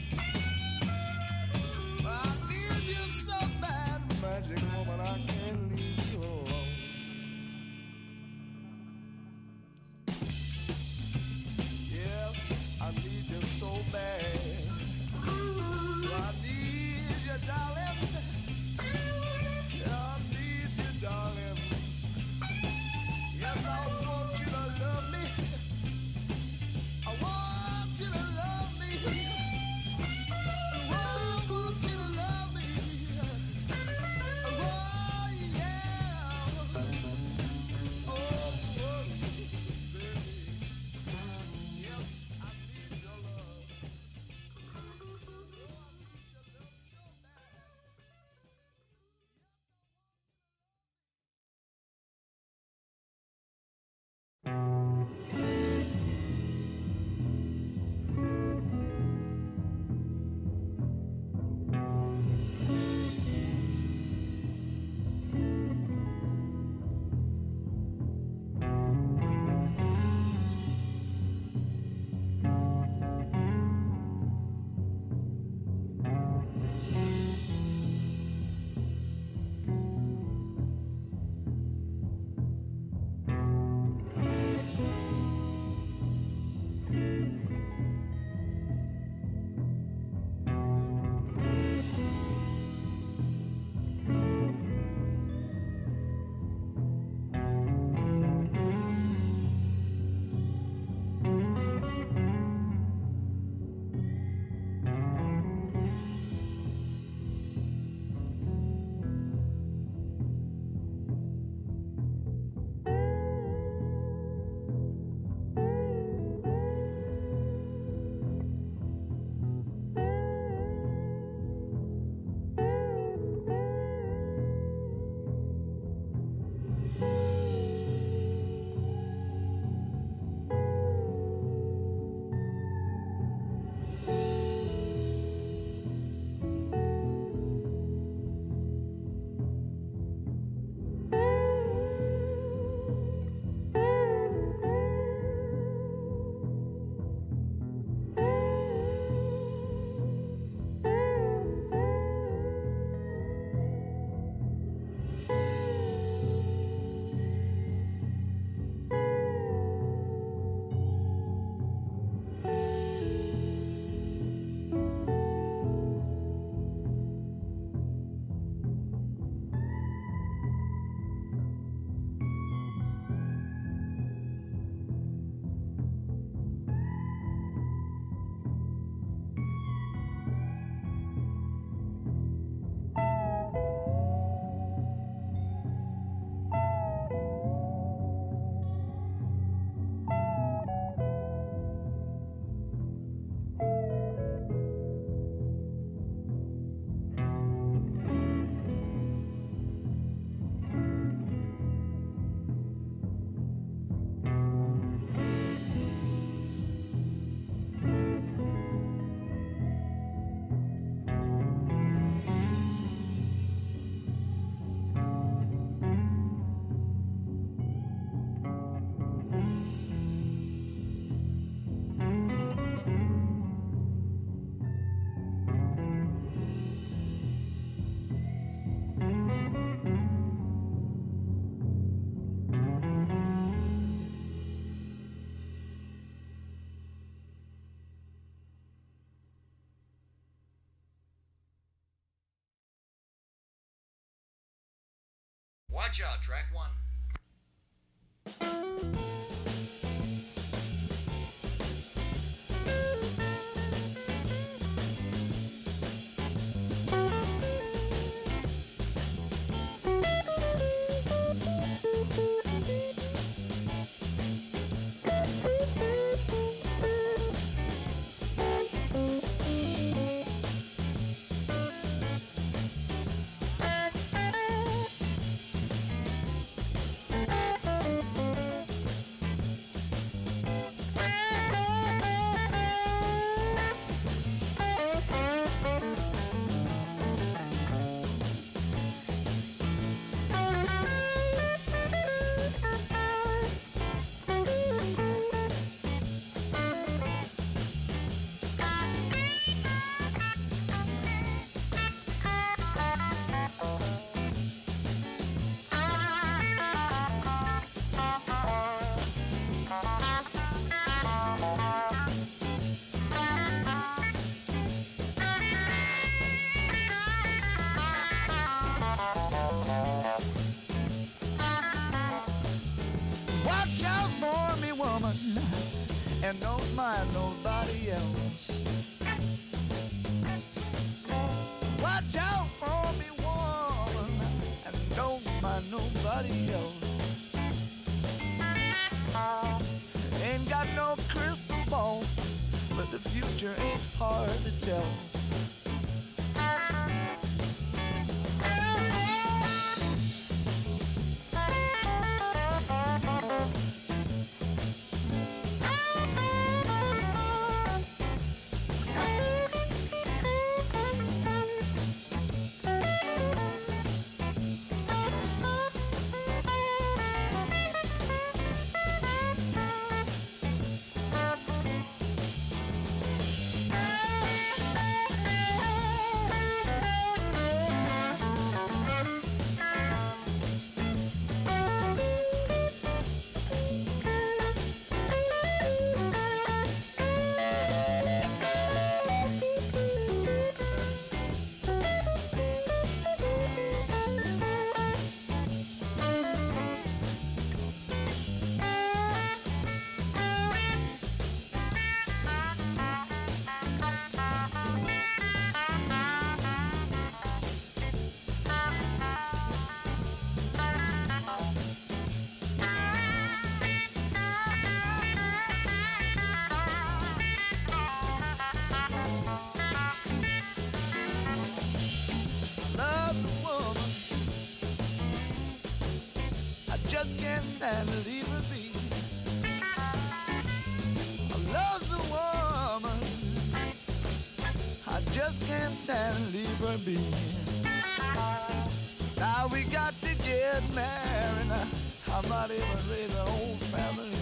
I need you so bad, magic woman, I can't leave you alone. Yes, I need you so bad. I need you, darling. I need you, darling. Yes, I want you to love me. I want you to love me. I want you to love me. Oh, yeah. Oh, baby. Yes, I need your love. Watch out, track one. Watch out for me, woman, and don't mind nobody else. Watch out for me, woman, and don't mind nobody else. Ain't got no crystal ball, but the future ain't hard to tell. Just can't stand to leave her be. I love the woman, I just can't stand to leave her be. Now we got to get married, I might even raise a whole family.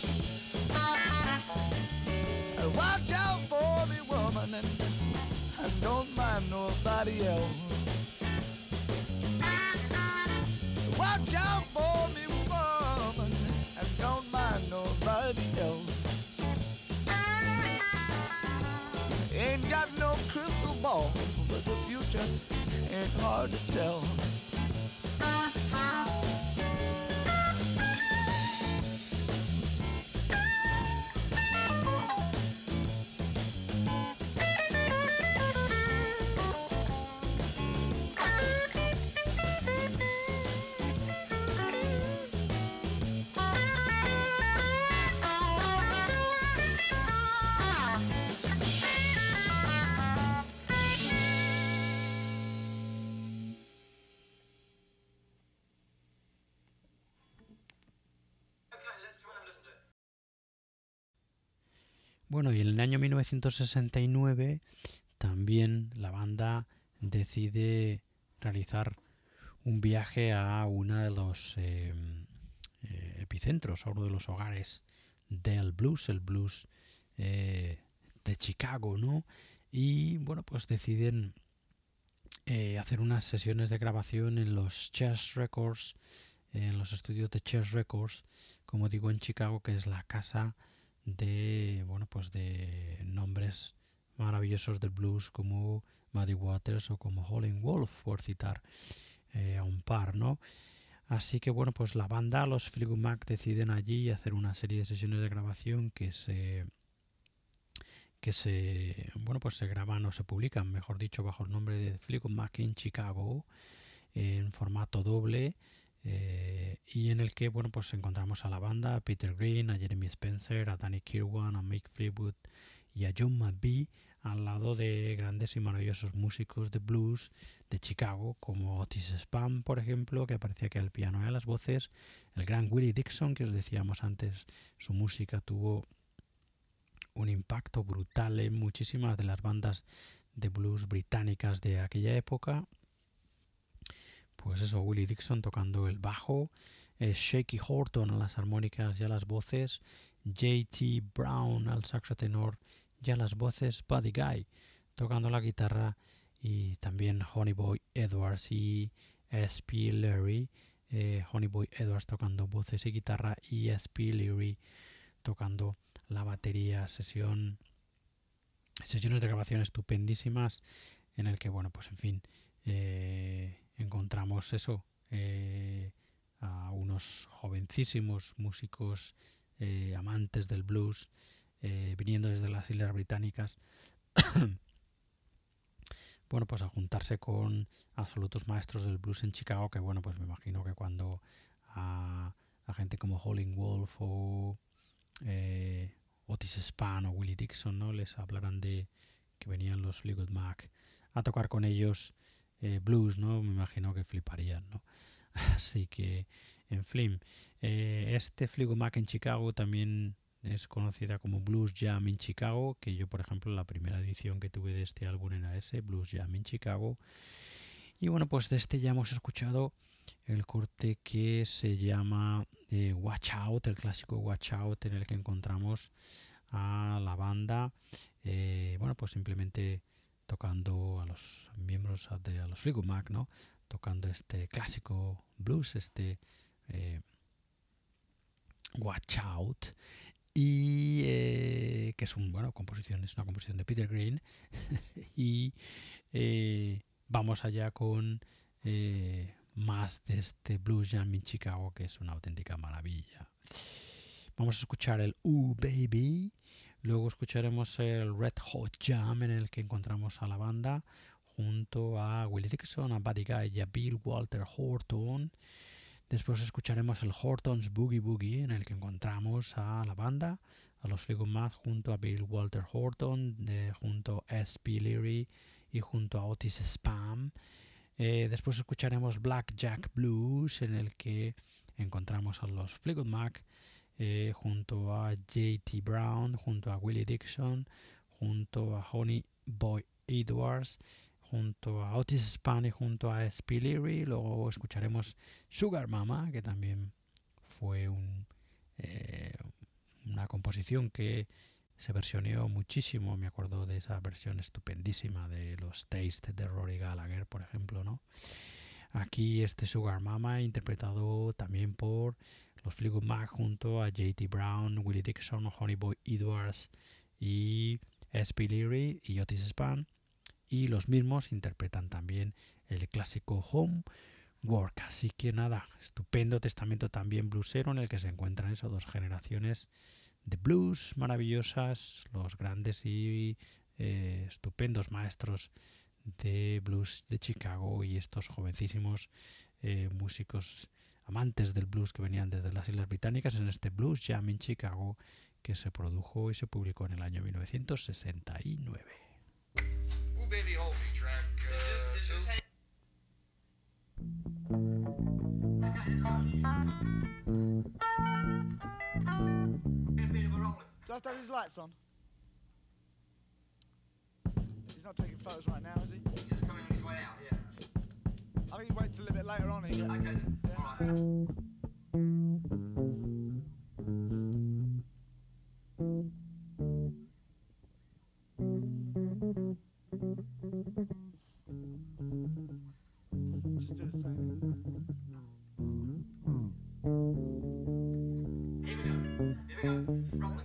Watch out for me, woman, and don't mind nobody else. Watch out for me, woman, and don't mind nobody else. Ain't got no crystal ball, but the future ain't hard to tell. Bueno, y en el año 1969 también la banda decide realizar un viaje a uno de los epicentros, a uno de los hogares del blues, el blues de Chicago, ¿no? Y bueno, pues deciden hacer unas sesiones de grabación en los Chess Records, en los estudios de Chess Records, como digo, en Chicago, que es la casa de, bueno, pues de nombres maravillosos del blues como Muddy Waters o como Howlin' Wolf, por citar a un par, ¿no? Así que bueno, pues la banda, los Fleetwood Mac, deciden allí hacer una serie de sesiones de grabación que se bueno, pues se graban o se publican, mejor dicho, bajo el nombre de Fleetwood Mac in Chicago, en formato doble, y en el que bueno, pues encontramos a la banda, a Peter Green, a Jeremy Spencer, a Danny Kirwan, a Mick Fleetwood y a John McVie, al lado de grandes y maravillosos músicos de blues de Chicago, como Otis Spann, por ejemplo, que aparecía aquí al piano y a las voces, el gran Willie Dixon, que os decíamos antes, su música tuvo un impacto brutal en muchísimas de las bandas de blues británicas de aquella época. Pues eso, Willie Dixon tocando el bajo, Shaky Horton a las armónicas y a las voces, J.T. Brown al saxo tenor y a las voces, Buddy Guy tocando la guitarra, y también Honeyboy Edwards y S.P. Leary, Honeyboy Edwards tocando voces y guitarra y S.P. Leary tocando la batería. Sesiones de grabación estupendísimas en el que, bueno, pues en fin, encontramos eso, a unos jovencísimos músicos amantes del blues, viniendo desde las Islas Británicas, bueno, pues a juntarse con absolutos maestros del blues en Chicago, que bueno, pues me imagino que cuando a gente como Howlin' Wolf o Otis Spann o Willie Dixon, ¿no?, les hablarán de que venían los Fleetwood Mac a tocar con ellos blues, ¿no? Me imagino que fliparían, ¿no? Así que, en fin, este Fleetwood Mac en Chicago también es conocida como Blues Jam in Chicago, que yo, por ejemplo, la primera edición que tuve de este álbum era ese, Blues Jam in Chicago. Y bueno, pues de este ya hemos escuchado el corte que se llama Watch Out, el clásico Watch Out, en el que encontramos a la banda, bueno, pues simplemente tocando a los miembros de a los Fleetwood Mac, ¿no?, tocando este clásico blues, Watch Out, y que es una composición de Peter Green. Y vamos allá con más de este Blues Jam in Chicago, que es una auténtica maravilla. Vamos a escuchar el Ooh Baby, luego escucharemos el Red Hot Jam, en el que encontramos a la banda junto a Willie Dixon, a Buddy Guy y a Bill Walter Horton. Después escucharemos el Horton's Boogie Boogie, en el que encontramos a la banda, a los Fleetwood Mac junto a Bill Walter Horton, junto a S.P. Leary y junto a Otis Spann. Después escucharemos Blackjack Blues, en el que encontramos a los Fleetwood Mac junto a J.T. Brown, junto a Willie Dixon, junto a Honeyboy Edwards, junto a Otis Spann y junto a S.P. Leary. Luego escucharemos Sugar Mama, que también fue una composición que se versioneó muchísimo. Me acuerdo de esa versión estupendísima de los Taste de Rory Gallagher, por ejemplo, ¿no? Aquí este Sugar Mama, interpretado también por los Fleetwood Mac junto a J.T. Brown, Willie Dixon, Honeyboy Edwards y S.P. Leary y Otis Spann. Y los mismos interpretan también el clásico Homework. Así que nada, estupendo testamento también bluesero, en el que se encuentran esas dos generaciones de blues maravillosas, los grandes y estupendos maestros de blues de Chicago y estos jovencísimos músicos amantes del blues que venían desde las Islas Británicas, en este Blues Jam in Chicago, que se produjo y se publicó en el año 1969. Ooh, baby, hold me, track. Do I have to have his lights on? He's not taking photos right now, is he? He's coming on his way out, yeah. I think he waits a little bit later on. Okay then. Yeah. All right. Just do the thing. Here we go. Here we go. Rolling.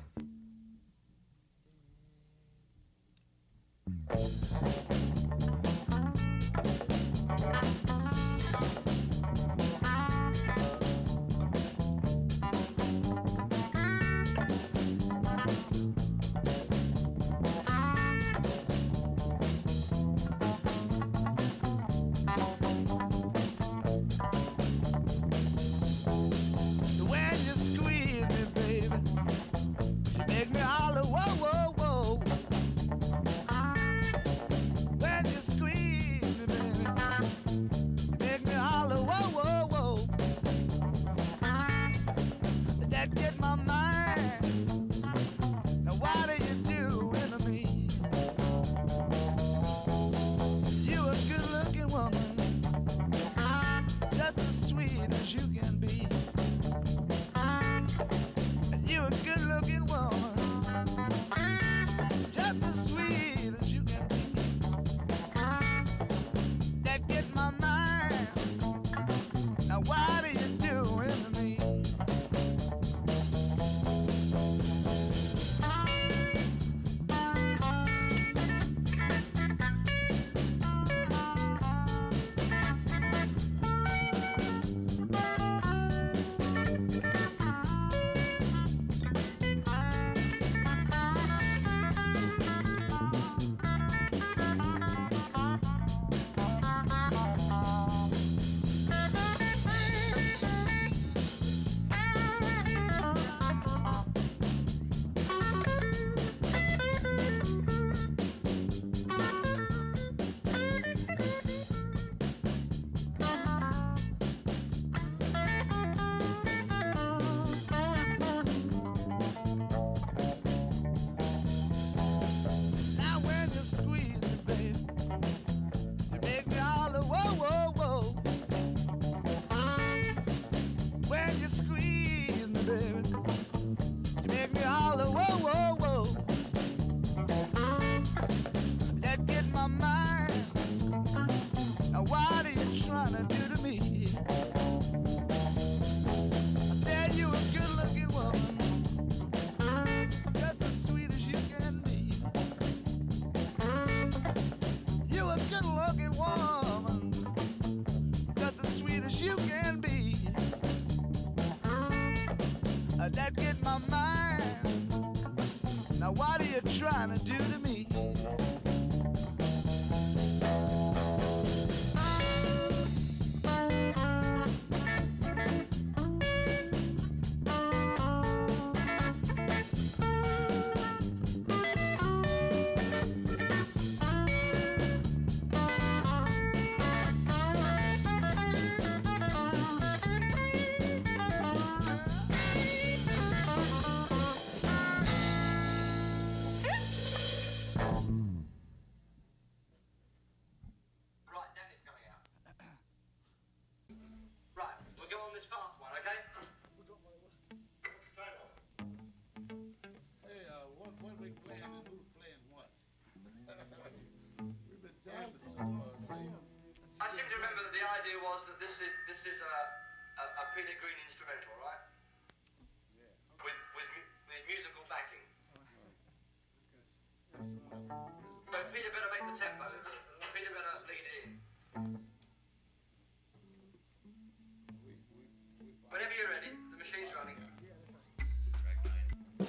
trying to do to me. Right, Danny's coming out. Right, we'll go on this fast one, okay? Hey, what we playing and who's playing what? We've been jamming say. I seem to remember that the idea was that this is a Peter Green instrumental, right? Yeah. With musical backing. That's some So Peter better make the tempo. Peter better lead it in. Whenever you're ready, the machine's running. Track 9.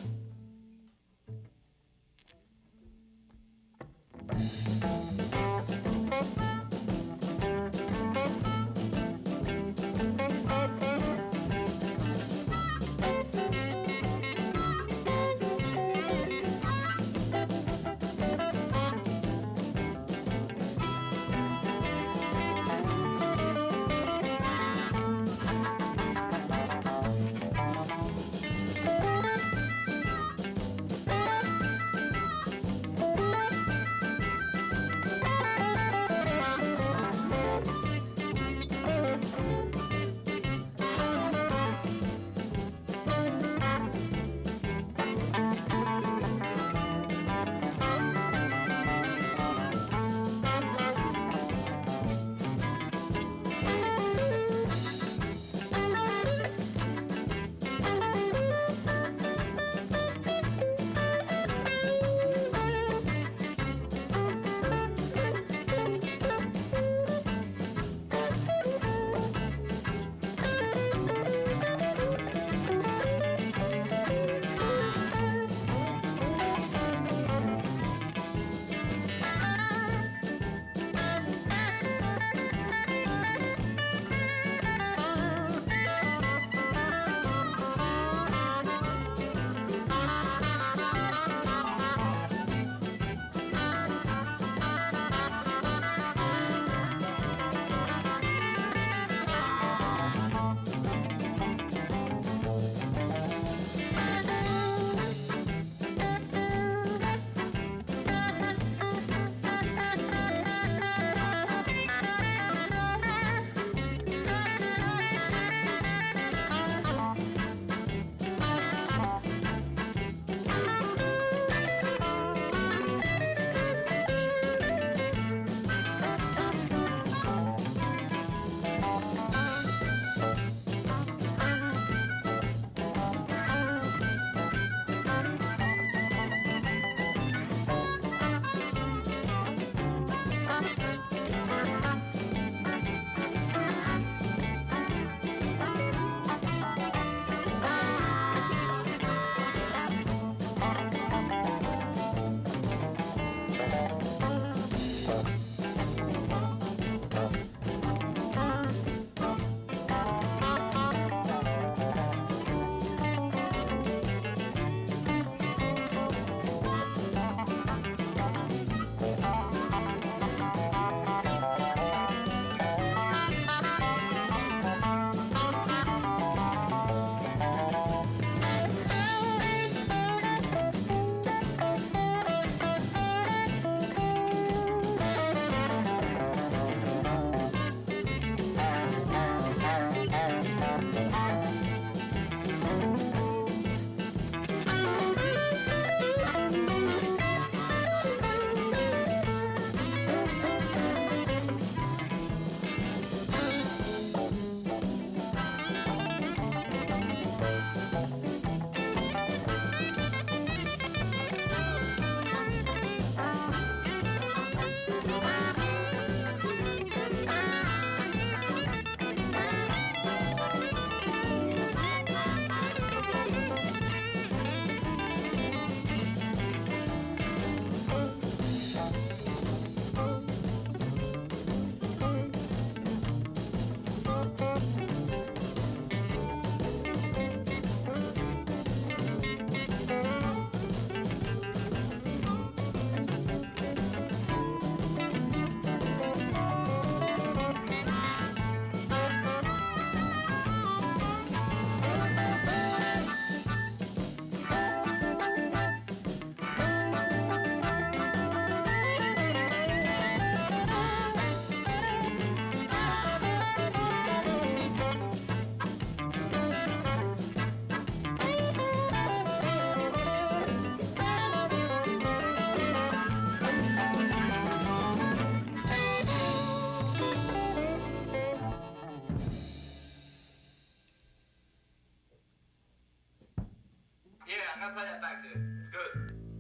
That's it. It's good.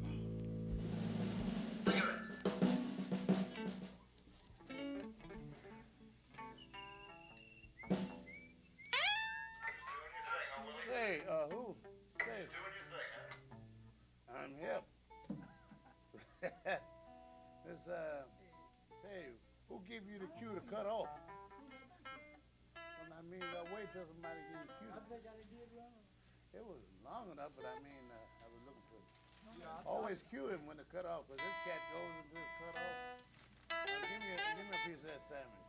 Cigarettes. Say, who? Say, Doing your thing, huh? I'm hip. This, hey, who give you the cue to cut off? Well, I mean, wait till somebody give you the cue. It was long enough, but I mean, I was looking for always cue him when to cut off, because this cat goes into the cut off. Give me a piece of that sandwich.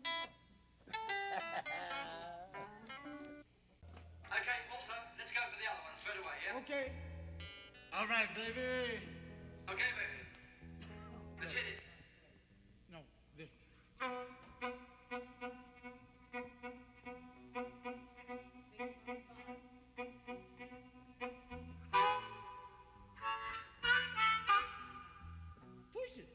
Okay, Walter, let's go for the other one straight away, yeah? Okay. All right, baby. Okay, baby. Let's hit it. No, this. Push it.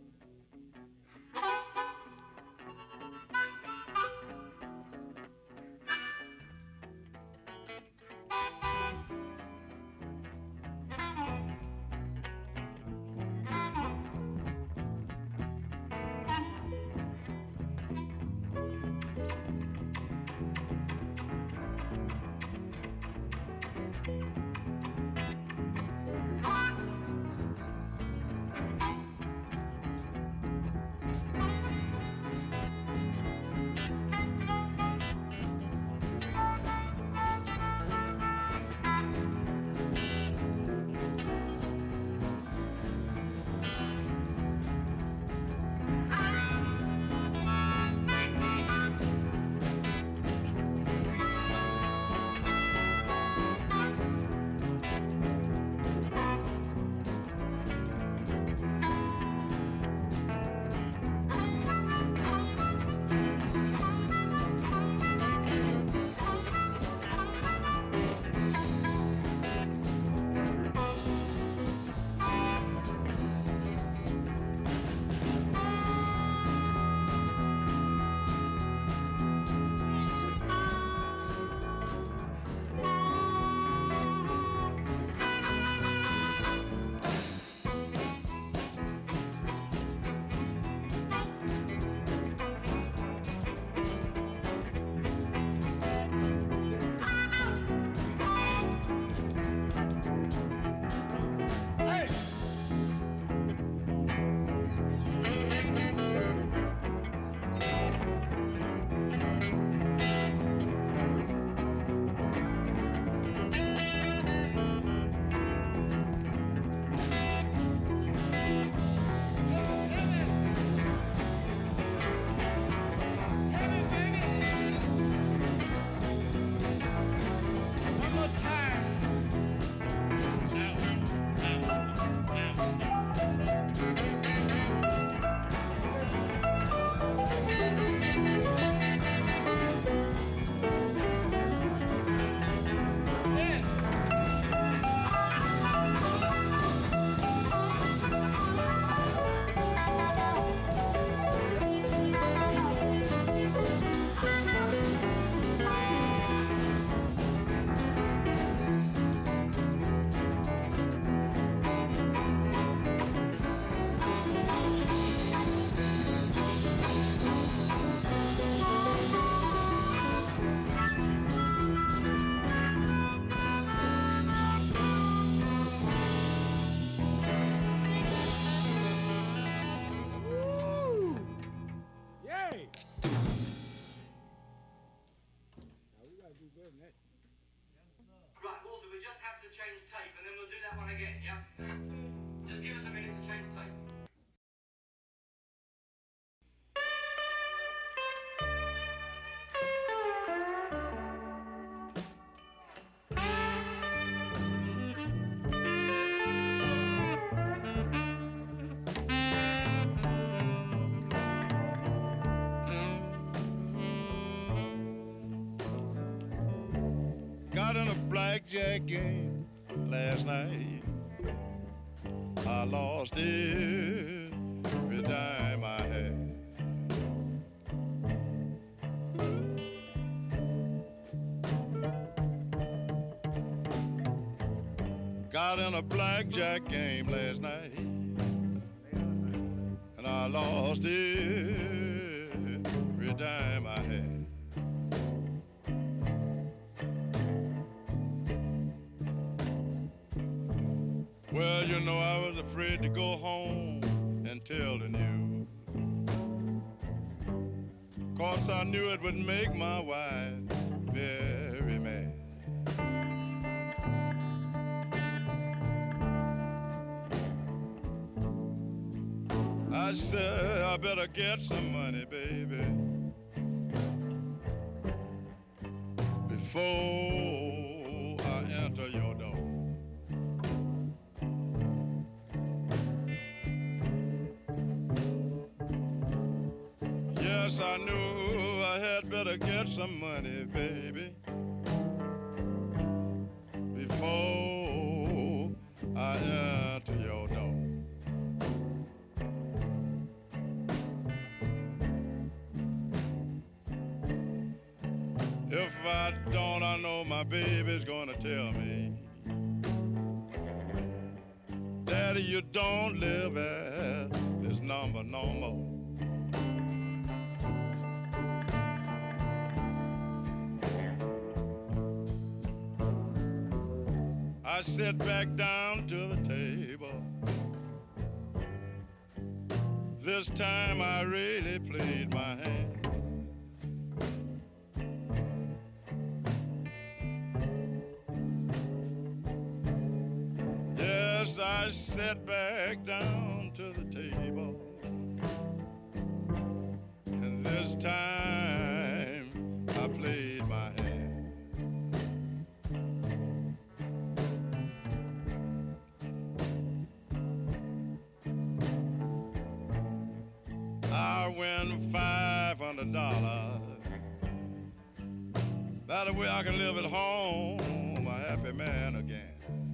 Right, Walter, we just have to change tape, and then we'll do that one again, yeah? Just give us a minute to change tape. Got in a blackjack game last night. I lost every dime I had. Got in in a blackjack game last night, and I lost every dime I had. Well, you know, I was afraid to go home and tell the news, 'cause I knew it would make my wife very mad. I said, I better get some money, baby, before I enter your door. Yes, I knew I had better get some money, baby, before I enter your door. If I don't, I know my baby's gonna tell me, Daddy, you don't live at this number no more. I sit back down to the table. This time I really played my hand. Yes, I sat back down to the table, and this time I played my hand. I win $500. That way I can live at home, a happy man again.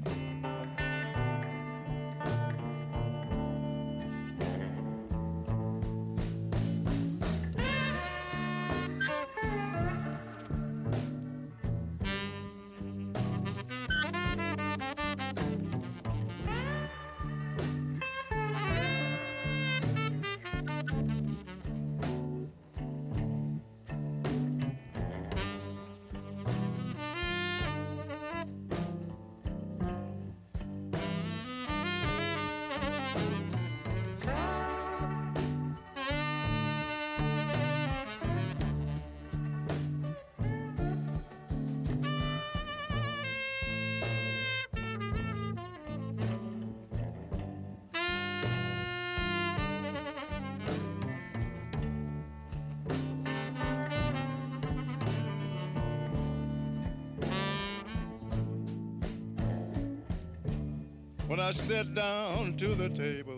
When I sat down to the table,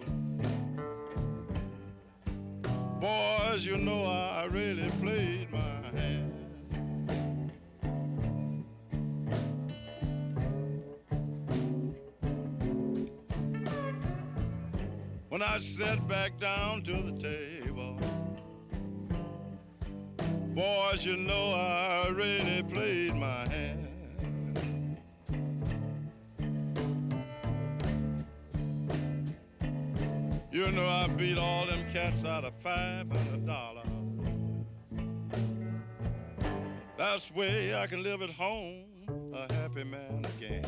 boys, you know I really played my hand. When I sat back down to the table, boys, you know I really played my hand. You know I beat all them cats out of $500. That's the way I can live at home, a happy man again.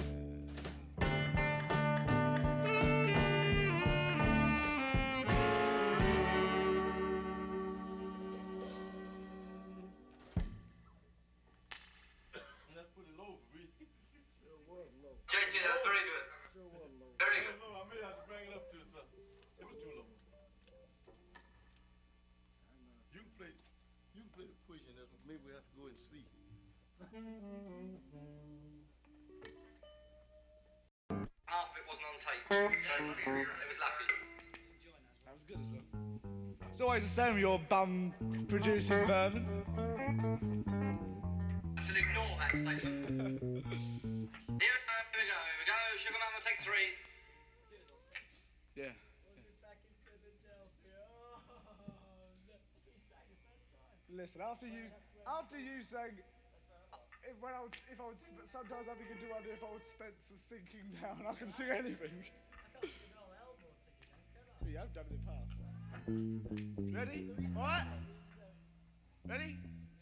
JT, that's very good. Very good. No, I may have to bring it up to the it was too low. You can play the push in this one. Maybe we have to go and sleep. Half of it wasn't on tape, so it was lucky. That was good as well. It's always the same with your bum producing, Vernon. I should ignore that statement. Here we go. Sugar Mama, take 3. Yeah. Listen, after you sang, sometimes I begin to wonder if old Spencer's sinking down. I can sing anything. Yeah, I've done it in the past. Ready? All right. Ready?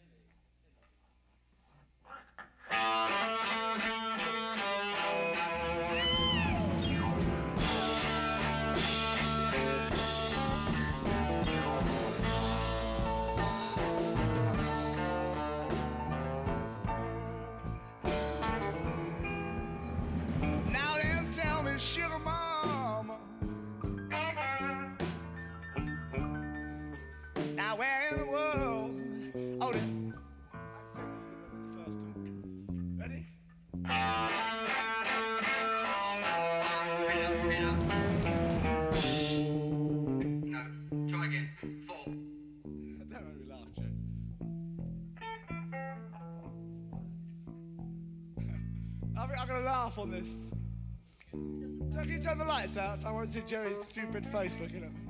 Now then, tell me, sugar mama. Now where in the world? Oh, then. I sang this with the first one. Ready? No, try again. 4. Don't make me laugh, Joe. I think I'm gonna laugh on this. Can you turn the lights out so I won't see Jerry's stupid face looking at me?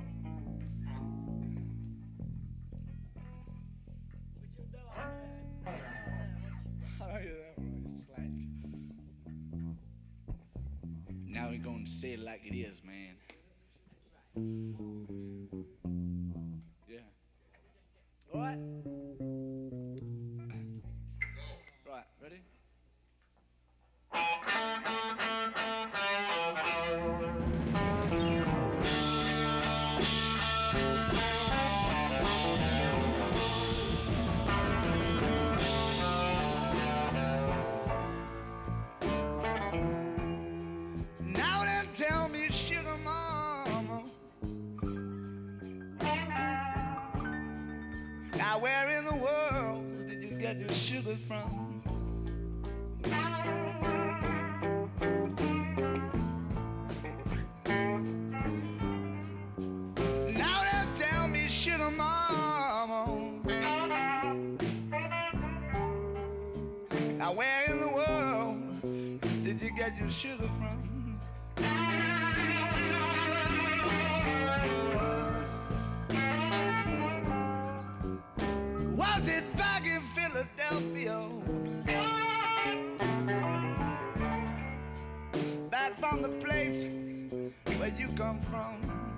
I know you're there, right? Slack. Now we're gonna say it like it is, man. Yeah. All right. Right, ready? Now then, tell me, sugar mama. Now where in the world did you get your sugar from? Now then, tell me, sugar mama. Now where in the world did you get your sugar from? Was it back in Philadelphia? Back from the place where you come from?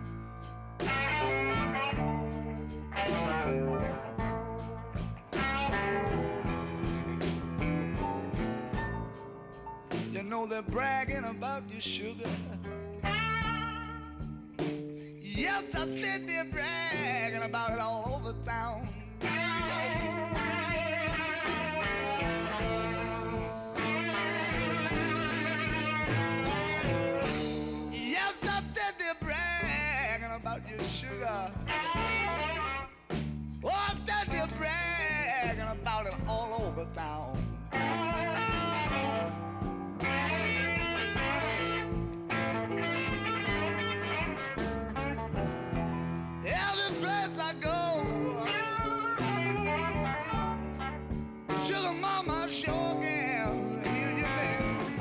You know they're bragging about your sugar. Yes, I said they're bragging about it all over town. Yes, I said they're bragging about your sugar. Oh, I said they're bragging about it all over town. Every place I go, sugar mama sure can hear you name.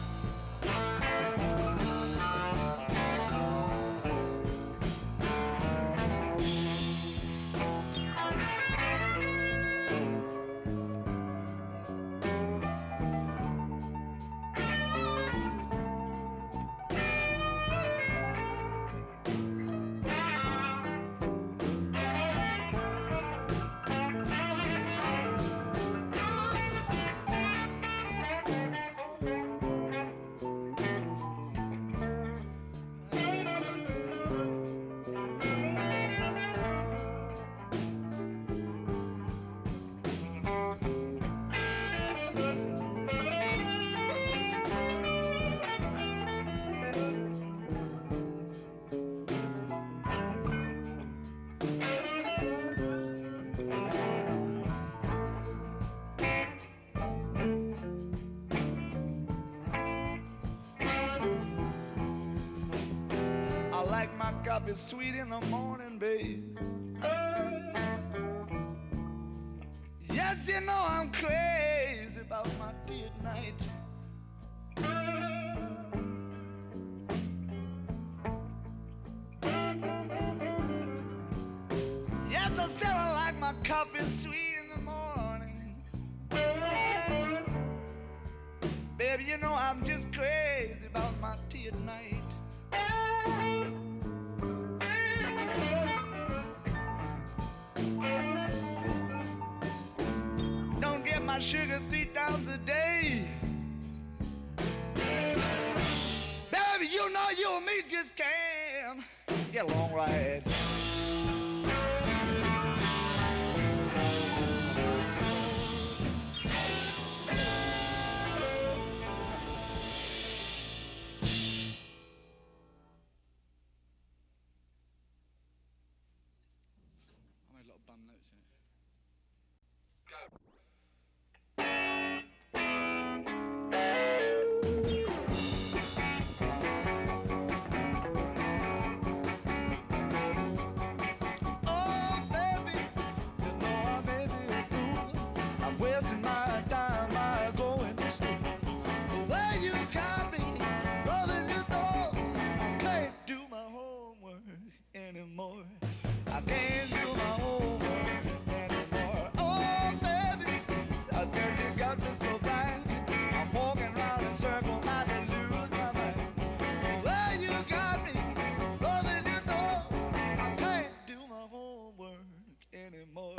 I like my coffee sweet in the morning, babe. Yes, you know I'm crazy about my tea at night. Yes, I said I like my coffee sweet in the morning. my sugar 3 times a day. Baby, you know you and me just can't get along right. I made a lot of bum notes in it. Oh, baby, you know I may be a fool. I'm wasting my time by going to school. The way you got me, loving you though, I can't do my homework anymore. I can't do my homework anymore. Oh, baby, I said you got me so bad. I'm walking around in circles, I can lose my mind. The way you got me, loving you though, I can't do my homework anymore.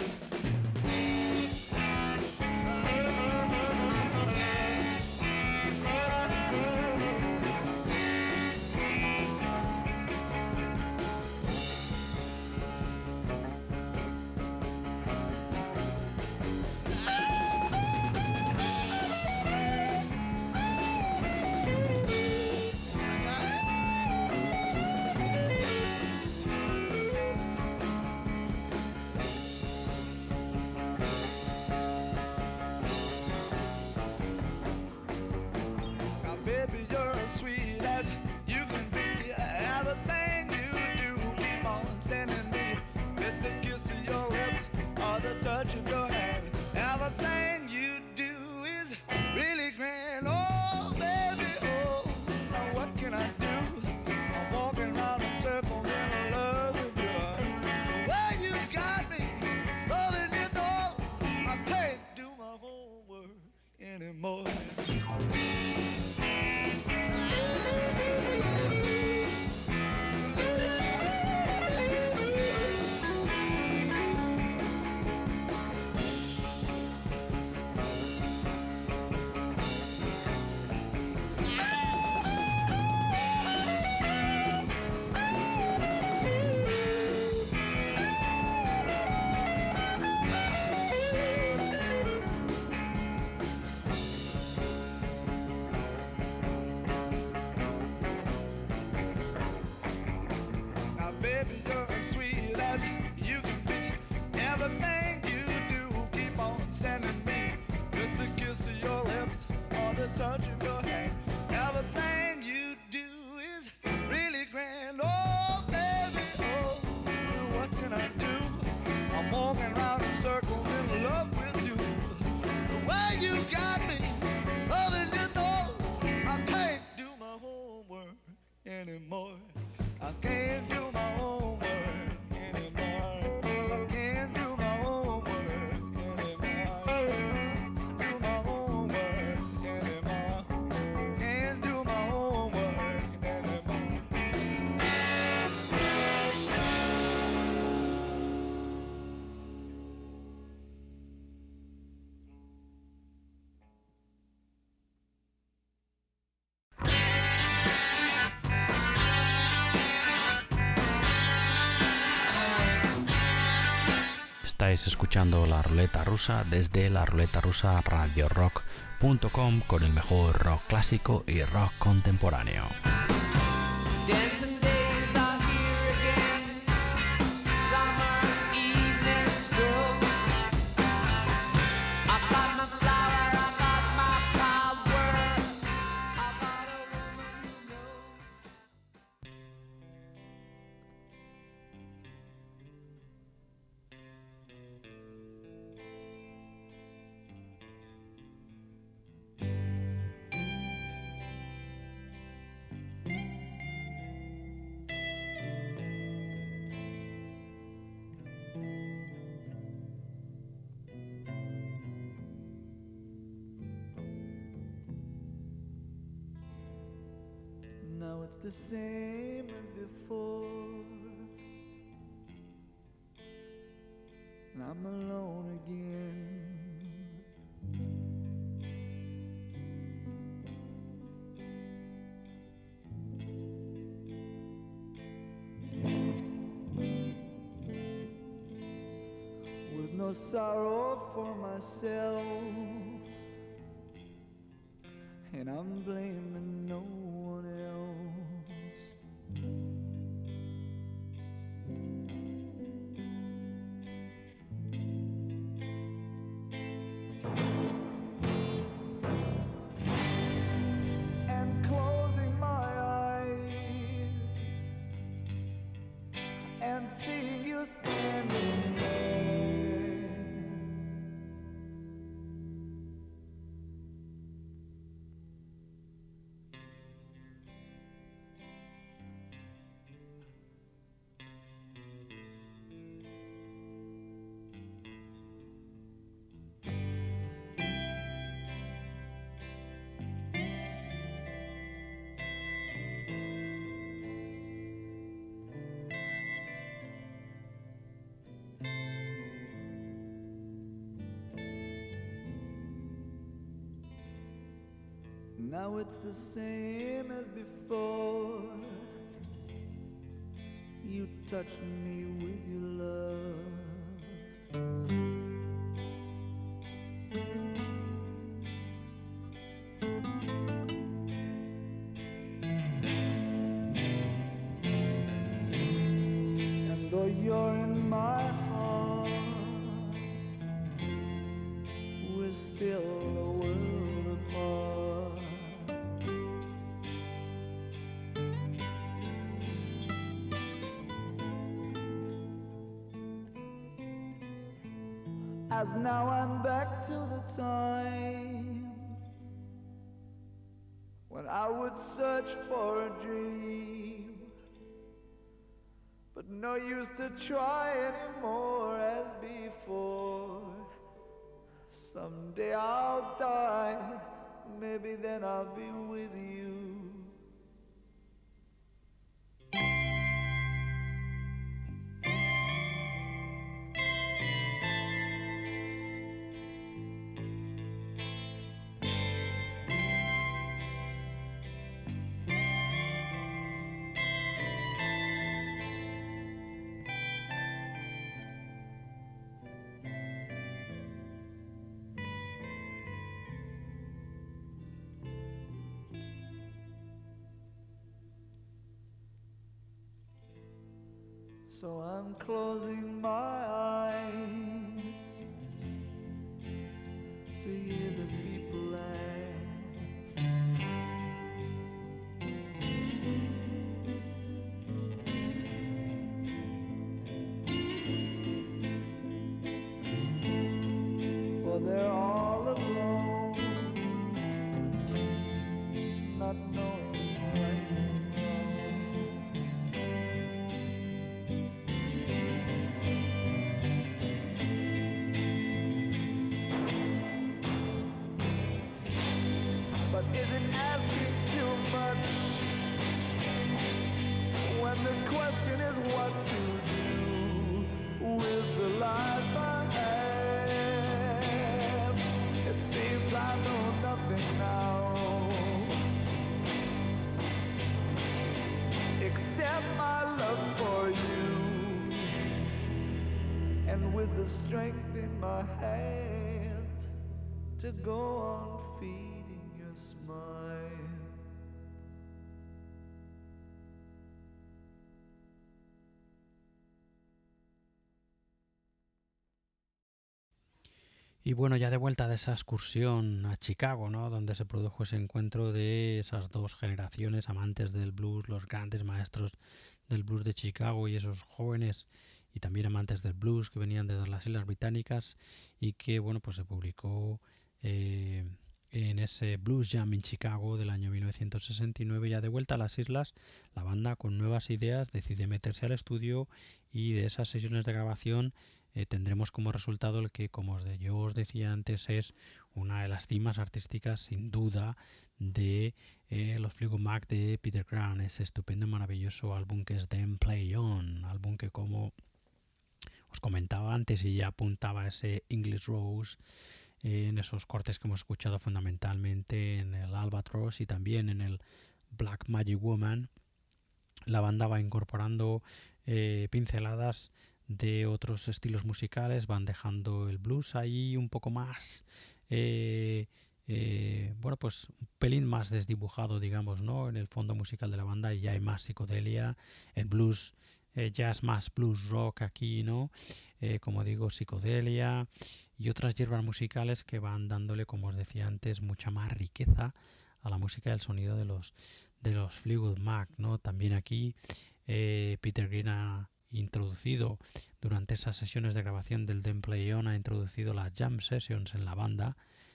Now, baby, you're as sweet as you can be. Everything you do, keep on sending me. With the kiss of your lips or the touch of your hand. Everything you do is really grand. Oh, baby, oh, now what can I do? I'm walking around in circles in love with you. The way you got me, loving you though, I can't do my homework anymore. Now, baby, you're as sweet as you can be. Everything you do, keep on sending me. Just the kiss of your lips or the touch of your hand. Everything you do is really grand. Oh, baby, oh, what can I do? I'm walking around in circles in love with you. The way you got me, loving you though, I can't do my homework anymore. I can't do my homework anymore. Can't do my homework anymore. Do my homework anymore. Can't do my homework anymore. Estáis escuchando La Ruleta Rusa desde la Ruleta Rusa radiorock.com con el mejor rock clásico y rock contemporáneo. Dancing days are here again. Summer evenings go. I got my flower, I got my power. I got a woman who knows. Now it's the same as before, and I'm alone again. no sorrow for myself, and I'm blaming no one else. And closing my eyes and seeing you standing there, now it's the same as before. You touched me with your love. And though you're in my heart, we're still a world apart. As now I'm back to the time when I would search for a dream, but no use to try anymore as before. Someday I'll die, maybe then I'll be with you. So I'm closing my eyes to hear the people laugh. For they're all alone, not knowing right and but is it asking too much when the question is what to do with the life I have? It seems I know nothing now except my love for you, and with the strength in my hands to go on feeding your smile. Y bueno, ya de vuelta de esa excursión a Chicago, ¿no? Donde se produjo ese encuentro de esas dos generaciones amantes del blues, los grandes maestros del blues de Chicago y esos jóvenes y también amantes del blues que venían de las Islas Británicas, y que bueno, pues se publicó en ese Blues Jam en Chicago del año 1969. Ya de vuelta a las islas, la banda con nuevas ideas decide meterse al estudio, y de esas sesiones de grabación tendremos como resultado el que, como yo os decía antes, es una de las cimas artísticas sin duda de los Fleetwood Mac de Peter Grant, ese estupendo y maravilloso álbum que es Then Play On, álbum que, como os comentaba antes y ya apuntaba ese English Rose, en esos cortes que hemos escuchado fundamentalmente en el Albatross y también en el Black Magic Woman, la banda va incorporando pinceladas de otros estilos musicales, van dejando el blues ahí un poco más, bueno, pues un pelín más desdibujado, digamos, ¿no? En el fondo musical de la banda, y ya hay más psicodelia, el blues ya es más blues rock aquí, ¿no? Como digo, psicodelia y otras hierbas musicales que van dándole, como os decía antes, mucha más riqueza a la música y al sonido de los Fleetwood Mac, ¿no? También aquí Peter Green ha introducido, durante esas sesiones de grabación del Then Play On, ha introducido las jam sessions en la banda,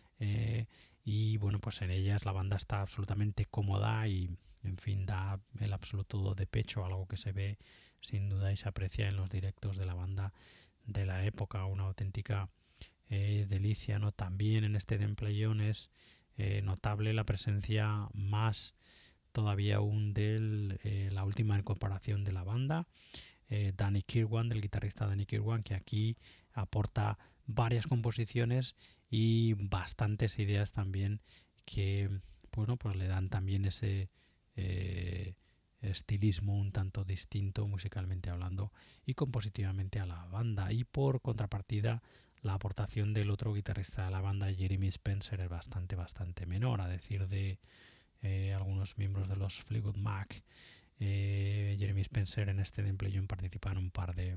y bueno, pues en ellas la banda está absolutamente cómoda y, en fin, da el absoluto de pecho, algo que se ve sin duda y se aprecia en los directos de la banda de la época, una auténtica delicia, ¿no? También en este Then Play On es notable la presencia más todavía aún de la última incorporación de la banda, Danny Kirwan, del guitarrista Danny Kirwan, que aquí aporta varias composiciones y bastantes ideas también que, bueno, pues le dan también ese estilismo un tanto distinto musicalmente hablando y compositivamente a la banda. Y por contrapartida, la aportación del otro guitarrista de la banda, Jeremy Spencer, es bastante menor, a decir de algunos miembros de los Fleetwood Mac. Jeremy Spencer en este Then Play On participa en un par de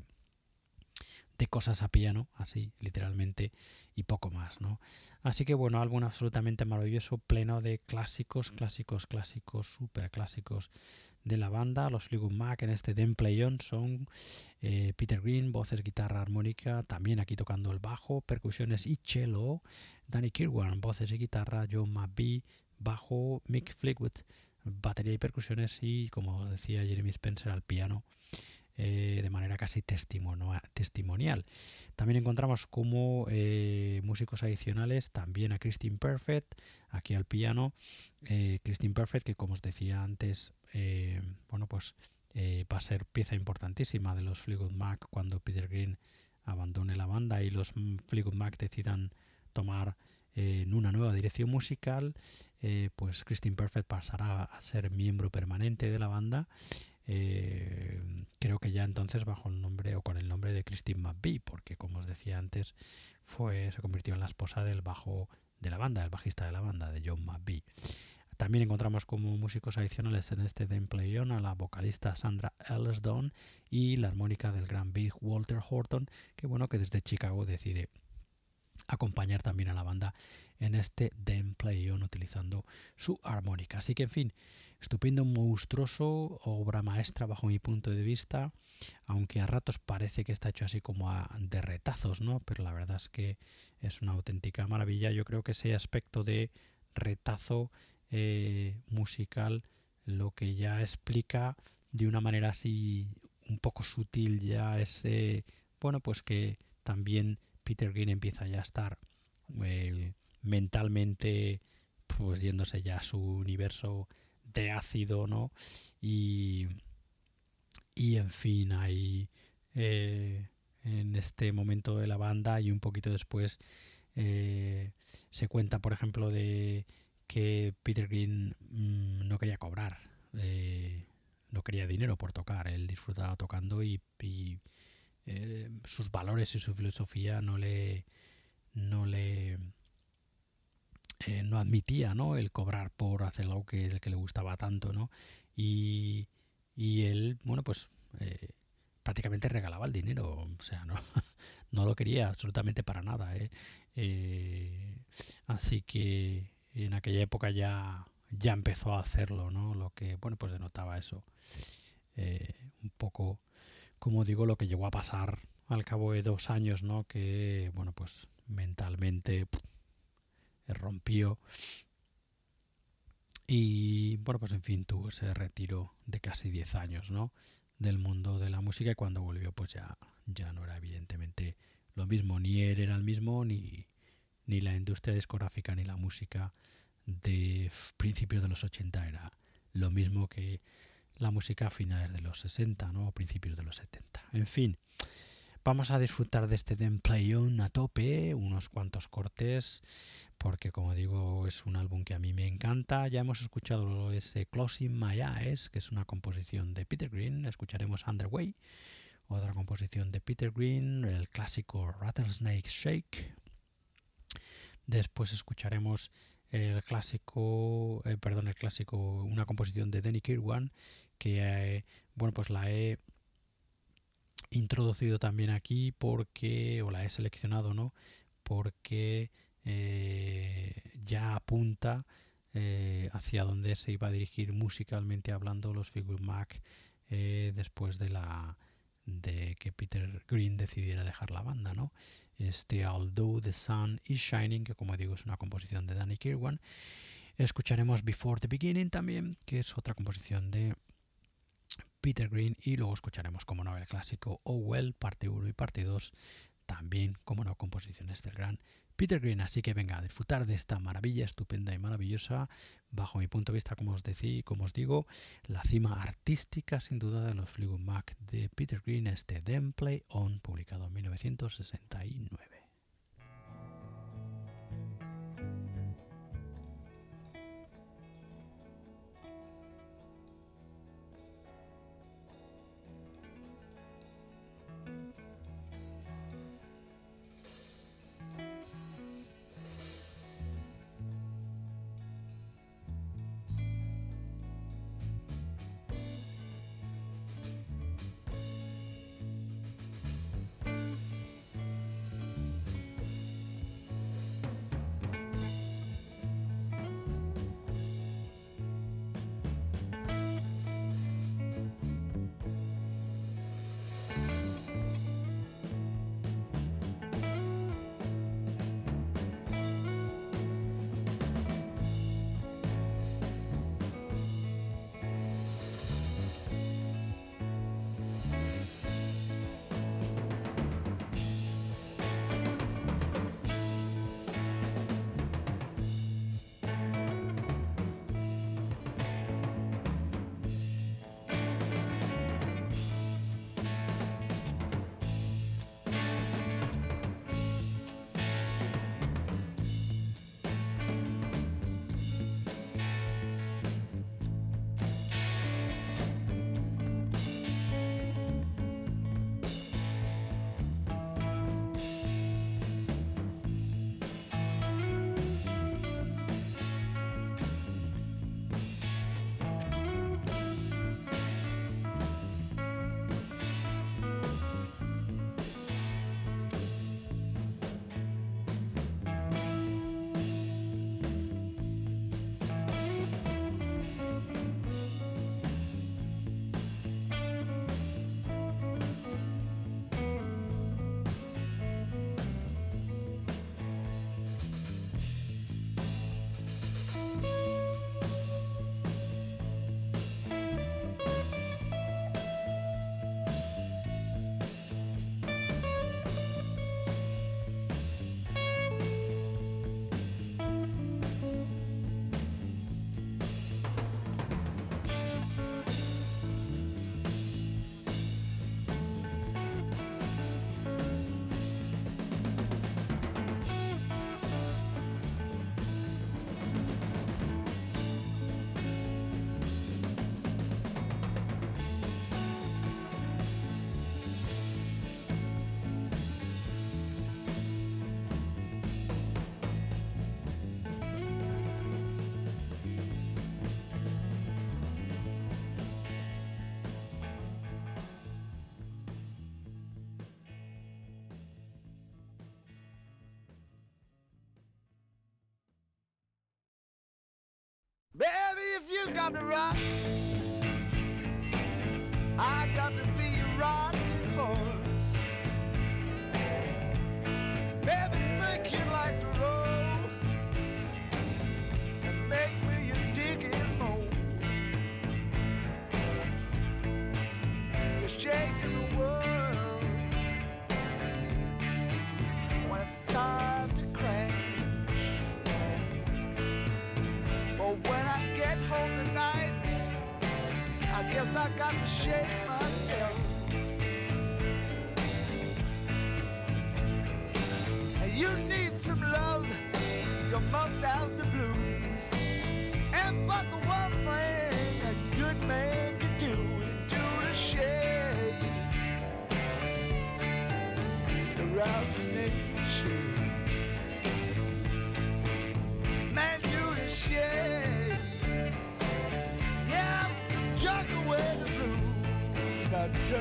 cosas a piano, así literalmente, y poco más, ¿no? Así que bueno, álbum absolutamente maravilloso, pleno de clásicos, super clásicos de la banda. Los Fleetwood Mac en este Then Play On son Peter Green, voces, guitarra, armónica, también aquí tocando el bajo, percusiones y cello, Danny Kirwan, voces y guitarra, John McVie, bajo, Mick Fleetwood, batería y percusiones, y, como os decía, Jeremy Spencer al piano, de manera casi testimonial. También encontramos como músicos adicionales también a Christine Perfect, aquí al piano. Christine Perfect, que como os decía antes, bueno, pues va a ser pieza importantísima de los Fleetwood Mac cuando Peter Green abandone la banda y los Fleetwood Mac decidan tomar en una nueva dirección musical. Pues Christine Perfect pasará a ser miembro permanente de la banda, creo que ya entonces bajo el nombre o con el nombre de Christine McVie, porque como os decía antes se convirtió en la esposa del bajo de la banda, el bajista de la banda, de John McVie. También encontramos como músicos adicionales en este Then Play On a la vocalista Sandra Ellsdon y la armónica del gran Big Walter Horton, que bueno, que desde Chicago decide acompañar también a la banda en este Then Play On utilizando su armónica. Así que, en fin, estupendo, monstruoso, obra maestra bajo mi punto de vista, aunque a ratos parece que está hecho así como de retazos, ¿no? Pero la verdad es que es una auténtica maravilla. Yo creo que ese aspecto de retazo musical lo que ya explica de una manera así un poco sutil ya ese, bueno, pues que también Peter Green empieza ya a estar mentalmente pues yéndose ya a su universo de ácido, ¿no? Y en fin, ahí en este momento de la banda y un poquito después se cuenta, por ejemplo, de que Peter Green no quería cobrar, no quería dinero por tocar, él disfrutaba tocando y sus valores y su filosofía no admitía, ¿no?, el cobrar por hacer algo que le gustaba tanto, ¿no? Y él, bueno, pues prácticamente regalaba el dinero, o sea, no lo quería absolutamente para nada, así que en aquella época ya empezó a hacerlo, ¿no? Lo que, bueno, pues denotaba eso, un poco, como digo, lo que llegó a pasar al cabo de 2 años, ¿no? Que, bueno, pues mentalmente rompió y, bueno, pues en fin, tuvo ese retiro de casi 10 años, ¿no?, del mundo de la música, y cuando volvió pues ya no era evidentemente lo mismo, ni él era el mismo, ni la industria discográfica ni la música de principios de los 80 era lo mismo que la música a finales de los 60, ¿no?, o principios de los 70. En fin, vamos a disfrutar de este Then Play On a tope, unos cuantos cortes, porque como digo es un álbum que a mí me encanta. Ya hemos escuchado ese Closing My Eyes, que es una composición de Peter Green. Escucharemos Underway, otra composición de Peter Green, el clásico Rattlesnake Shake. Después escucharemos una composición de Denny Kirwan que pues la he introducido también aquí o la he seleccionado, ¿no? Porque ya apunta hacia donde se iba a dirigir musicalmente hablando los Fleetwood Mac después de que Peter Green decidiera dejar la banda, ¿no? Although the Sun is Shining, que como digo es una composición de Danny Kirwan. Escucharemos Before the Beginning también, que es otra composición de Peter Green, y luego escucharemos como no el clásico Oh Well, parte 1 y parte 2, también como no composiciones del gran Peter Green. Así que venga a disfrutar de esta maravilla estupenda y maravillosa, bajo mi punto de vista, como os digo, la cima artística sin duda de los Fleetwood Mac de Peter Green, Then Play On, publicado en 1969. Baby, if you got to rock, I got to be a rocking horse. Baby, think you like to roll and make me a digging hole. You're shaking the world when it's time to crash. But when I get home tonight, I guess I got to shake myself. And you need some love, you must have the blues. And but the one thing a good man can do is do the shake. rattlesnake shade. Man, you the shade. Yeah, jerk away the blues. Got jerk.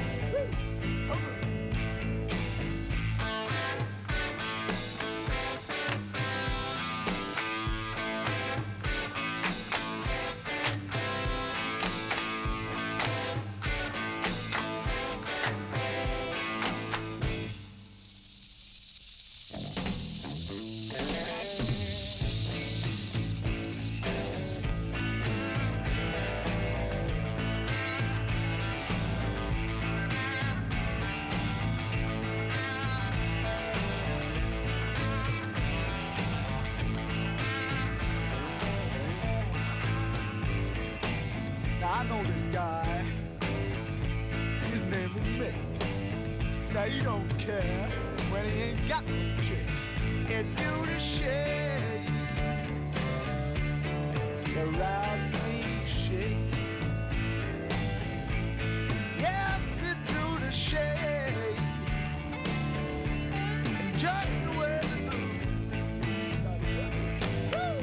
I know this guy, his name is Mick. Now he don't care when he ain't got no chick. It do the shade, the rattlesnake shake. Yes, it do the shade, and jerks away the blues. Woo!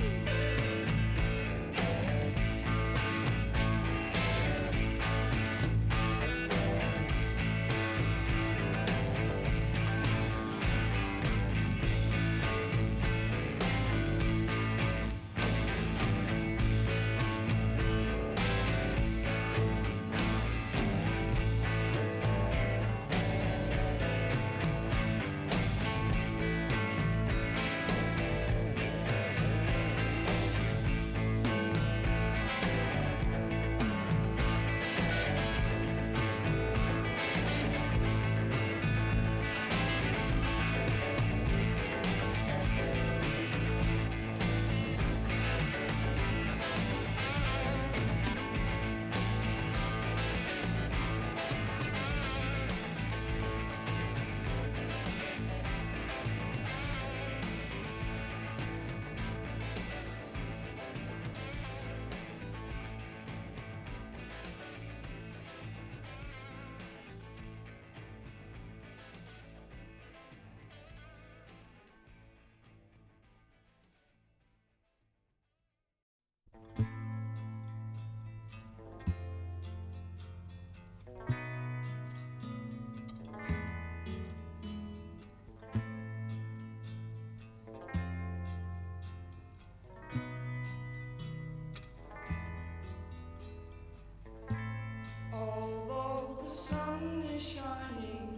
Although the sun is shining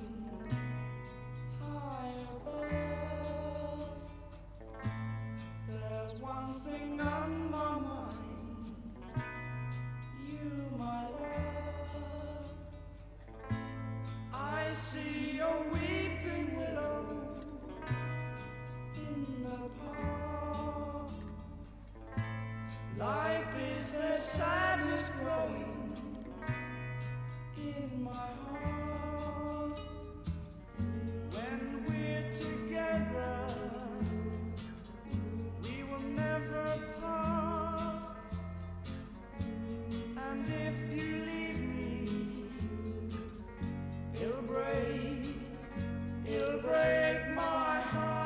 high above, there's one thing on my mind, you, my love. I see a weeping willow in the park. Like this, there's sadness growing in my heart. When we're together, we will never part. And if you leave me, it'll break my heart.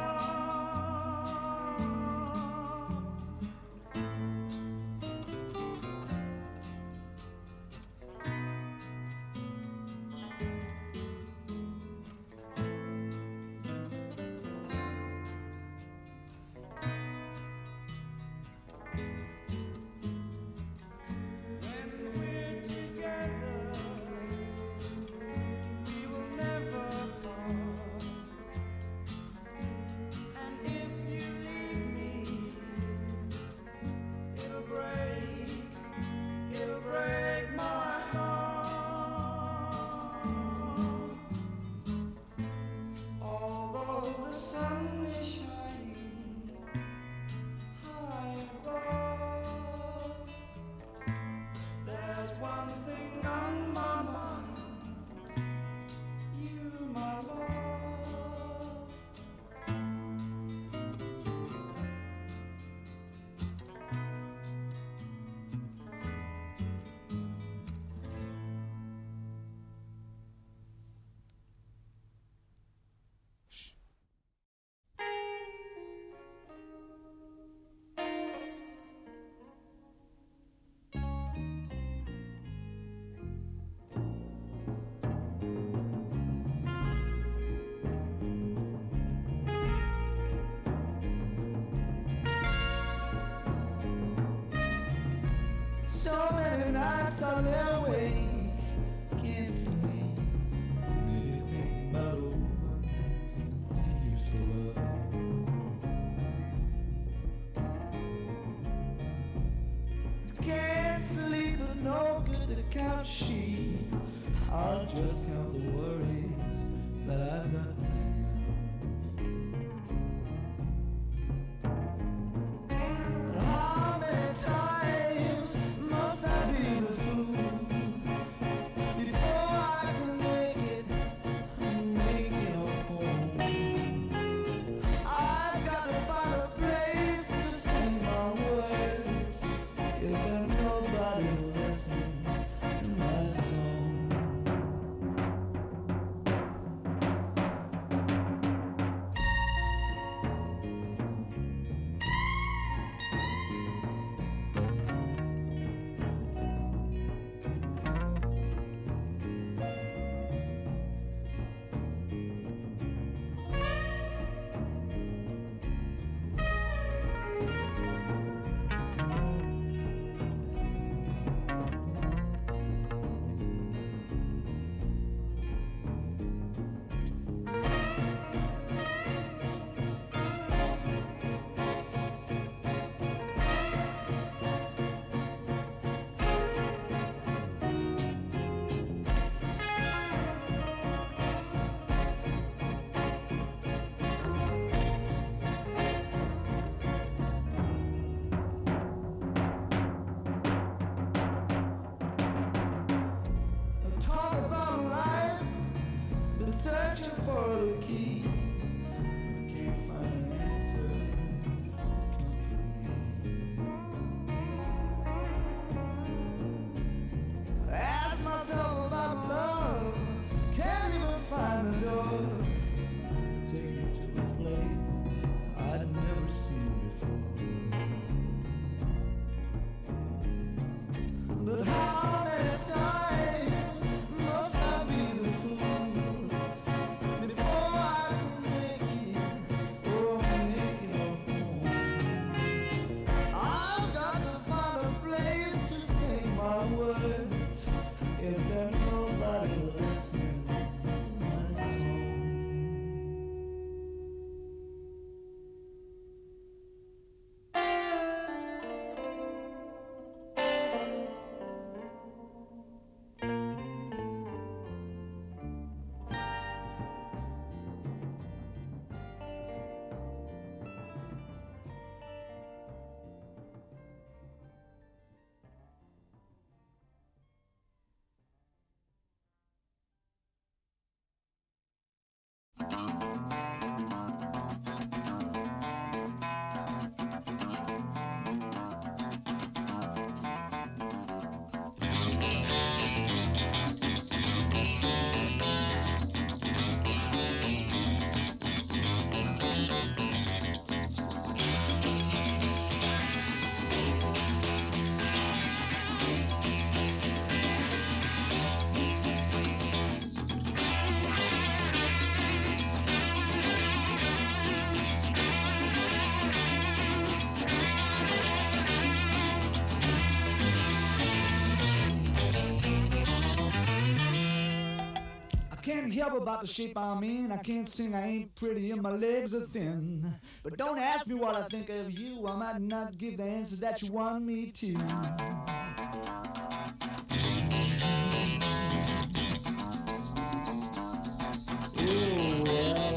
nights I lay awake, can't sleep. Maybe think about a woman I used to love. Can't sleep with no good couch sheet. I'll just count the worries that I've got now. How many times must I be the fool before I can make it home? I've got to find a place to say my words. Is there nobody listening to my song? Talk about life, been searching for the key. Can't find an answer to comfort me. Ask myself about love, can't even find the door. Take me to a place I'd never seen before. But how many times must I be the fool before I can make it home? I've got to find a place to say my words. Is there nobody listening to my song? Can't help about the shape I'm in. I can't sing, I ain't pretty, and my legs are thin. But don't ask me what I think of you. I might not give the answers that you want me to. Oh, well.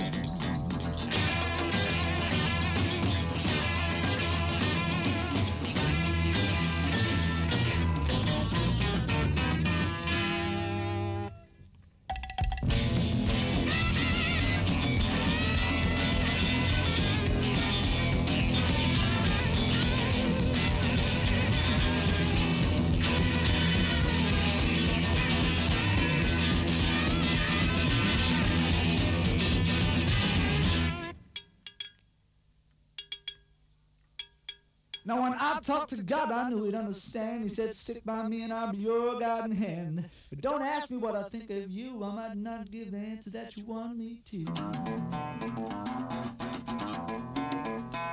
Now when I talked to God, I knew he'd understand. He said, stick by me and I'll be your guiding hand. But don't ask me what I think of you. I might not give the answer that you want me to.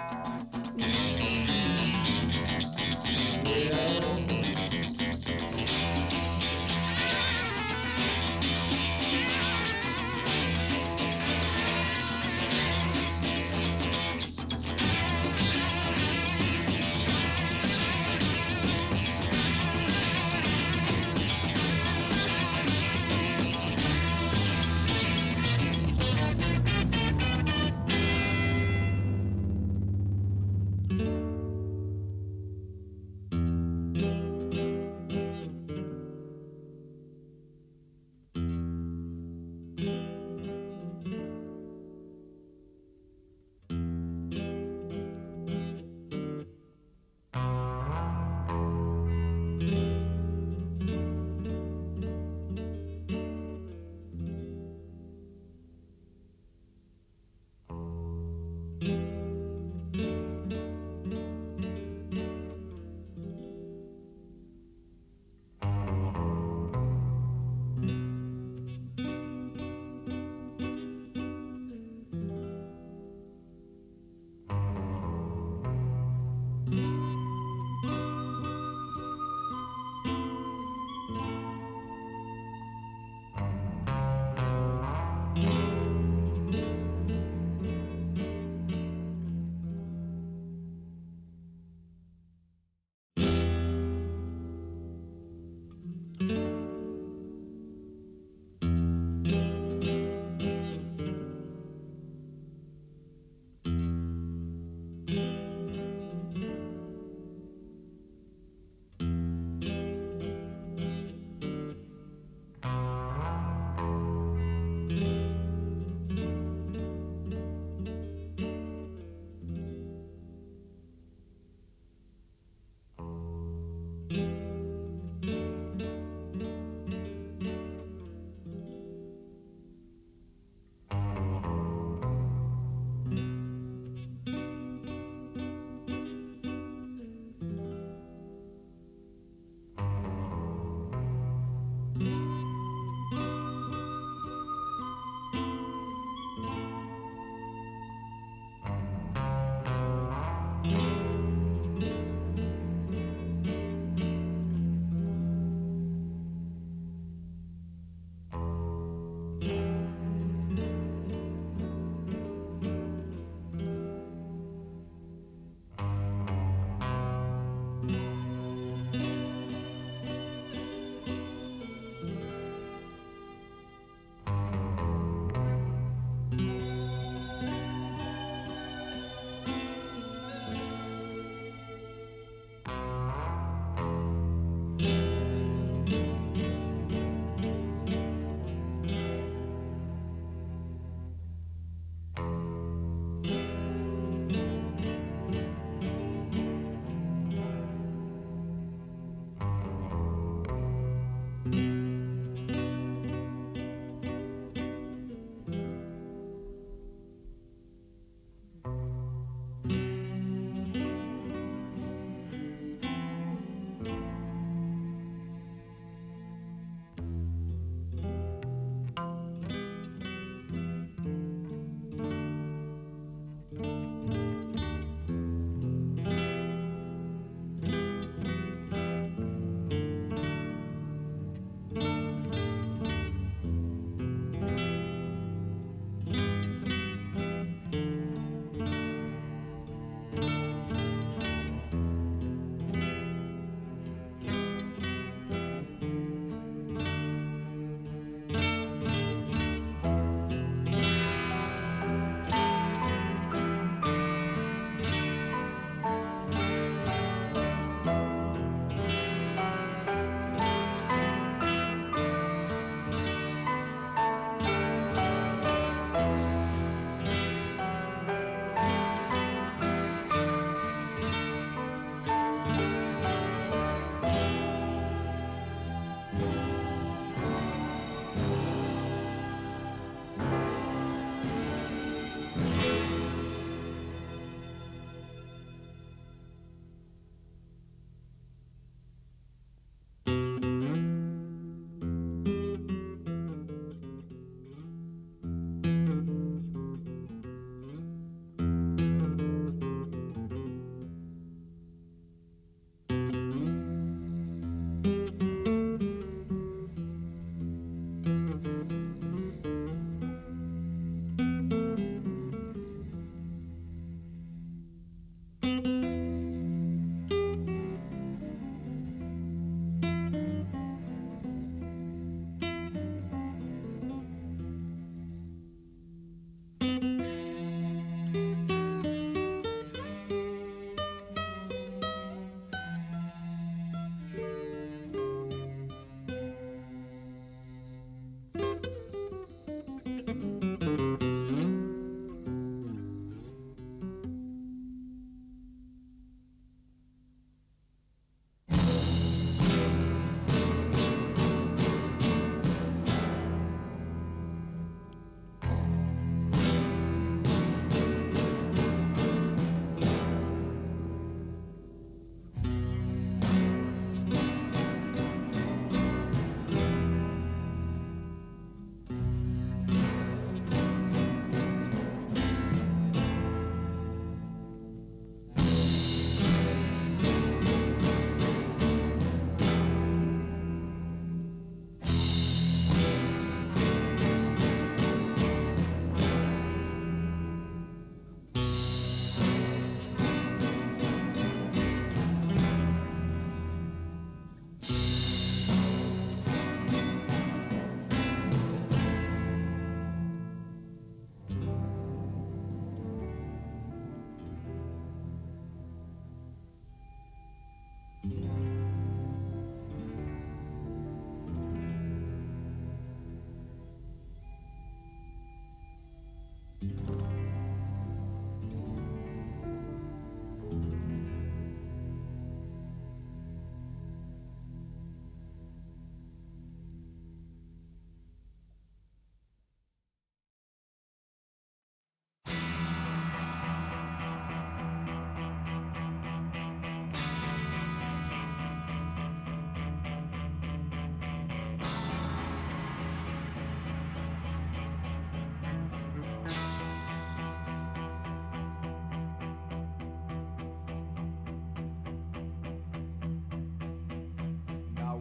Well,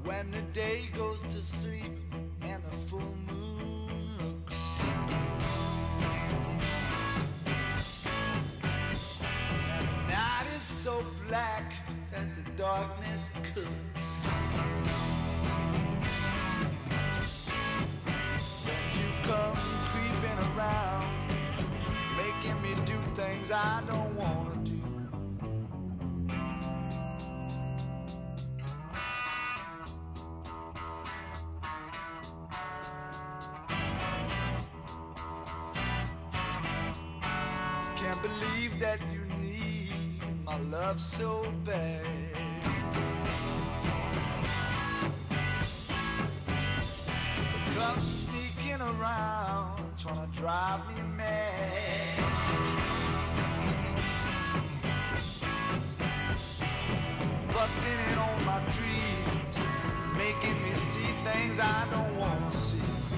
when the day goes to sleep and the full moon looks. And the night is so black that the darkness cooks. Then you come creeping around, making me do things I don't wanna do. Can't believe that you need my love so bad. Come sneaking around, trying to drive me mad. Busting in on my dreams, making me see things I don't want to see.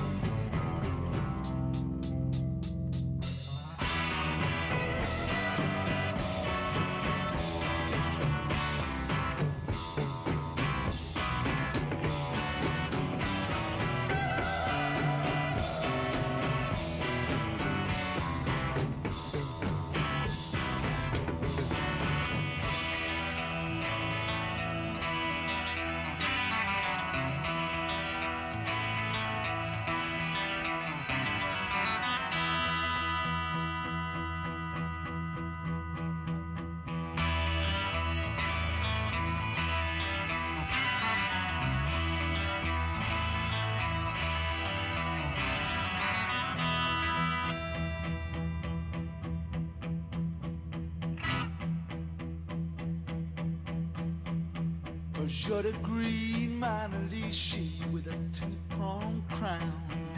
Cause you're the green Manalishi with a two-pronged crown.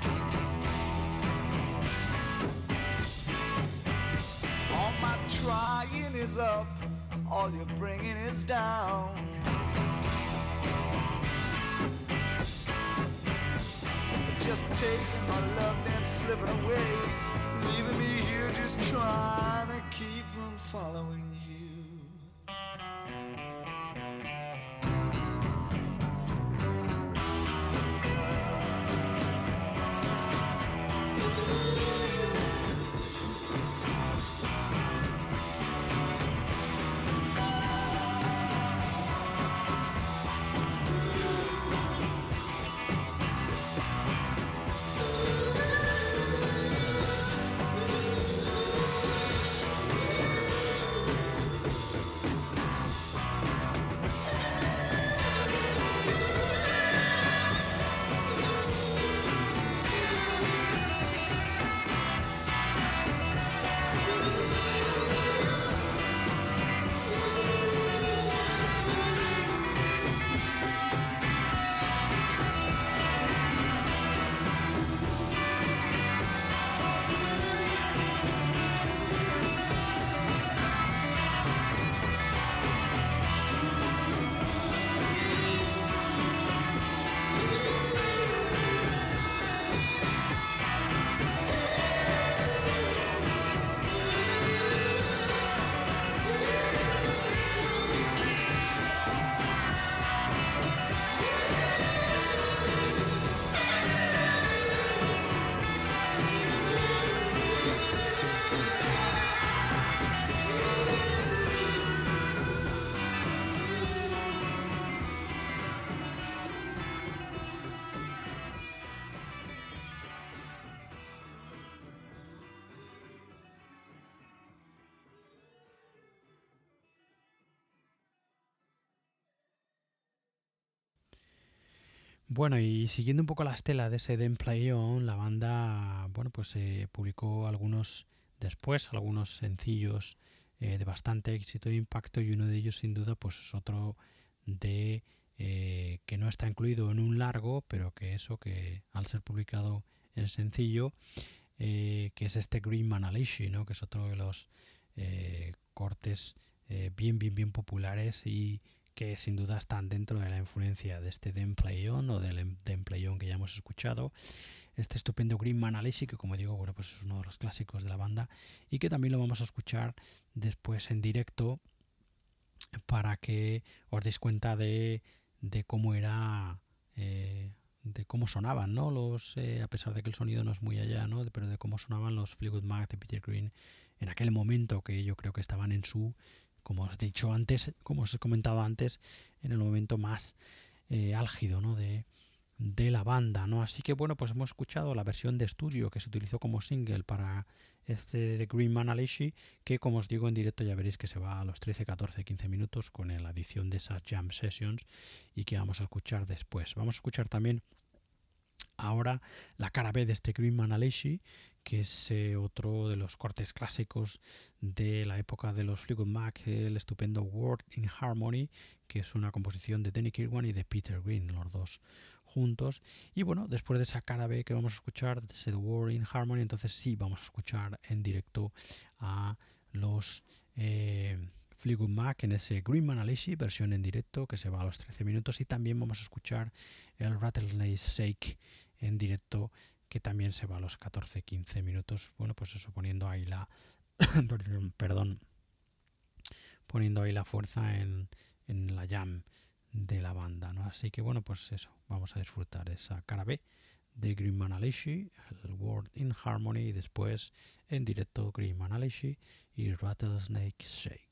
All my trying is up, all you're bringing is down. Just taking my love, then slipping away, leaving me here just trying to keep from following you. Bueno, y siguiendo un poco la estela de ese Then Play On, la banda, bueno, pues publicó algunos sencillos de bastante éxito e impacto, y uno de ellos sin duda pues es otro de que no está incluido en un largo, pero que al ser publicado en sencillo, que es este Green Manalishi, ¿no? Que es otro de los cortes bien populares y que sin duda están dentro de la influencia de este Then Play On o del Then Play On que ya hemos escuchado. Este estupendo Green Manalishi, que como digo, bueno, pues es uno de los clásicos de la banda y que también lo vamos a escuchar después en directo para que os deis cuenta de cómo era de cómo sonaban, ¿no? A pesar de que el sonido no es muy allá, ¿no? Pero de cómo sonaban los Fleetwood Mac de Peter Green en aquel momento, que yo creo que estaban en su, como os he dicho antes, como os he comentado antes, en el momento más álgido, ¿no? de la banda, ¿no? Así que bueno, pues hemos escuchado la versión de estudio que se utilizó como single para este de Green Manalishi, que como os digo en directo ya veréis que se va a los 13, 14, 15 minutos con la adición de esas jam sessions y que vamos a escuchar después. Vamos a escuchar también ahora la cara B de este Green Manalishi, que es otro de los cortes clásicos de la época de los Fleetwood Mac, el estupendo Word in Harmony, que es una composición de Denny Kirwan y de Peter Green, los dos juntos. Y bueno, después de esa cara B que vamos a escuchar, ese Word in Harmony, entonces sí vamos a escuchar en directo a los Fleetwood Mac en ese Green Manalishi, versión en directo que se va a los 13 minutos, y también vamos a escuchar el Rattlesnake Shake en directo, que también se va a los 14-15 minutos. Bueno, pues eso, poniendo ahí la poniendo ahí la fuerza en la jam de la banda, ¿no? Así que bueno, pues eso, vamos a disfrutar de esa cara B de Green Manalishi, el Word in Harmony, y después en directo Green Manalishi y Rattlesnake Shake.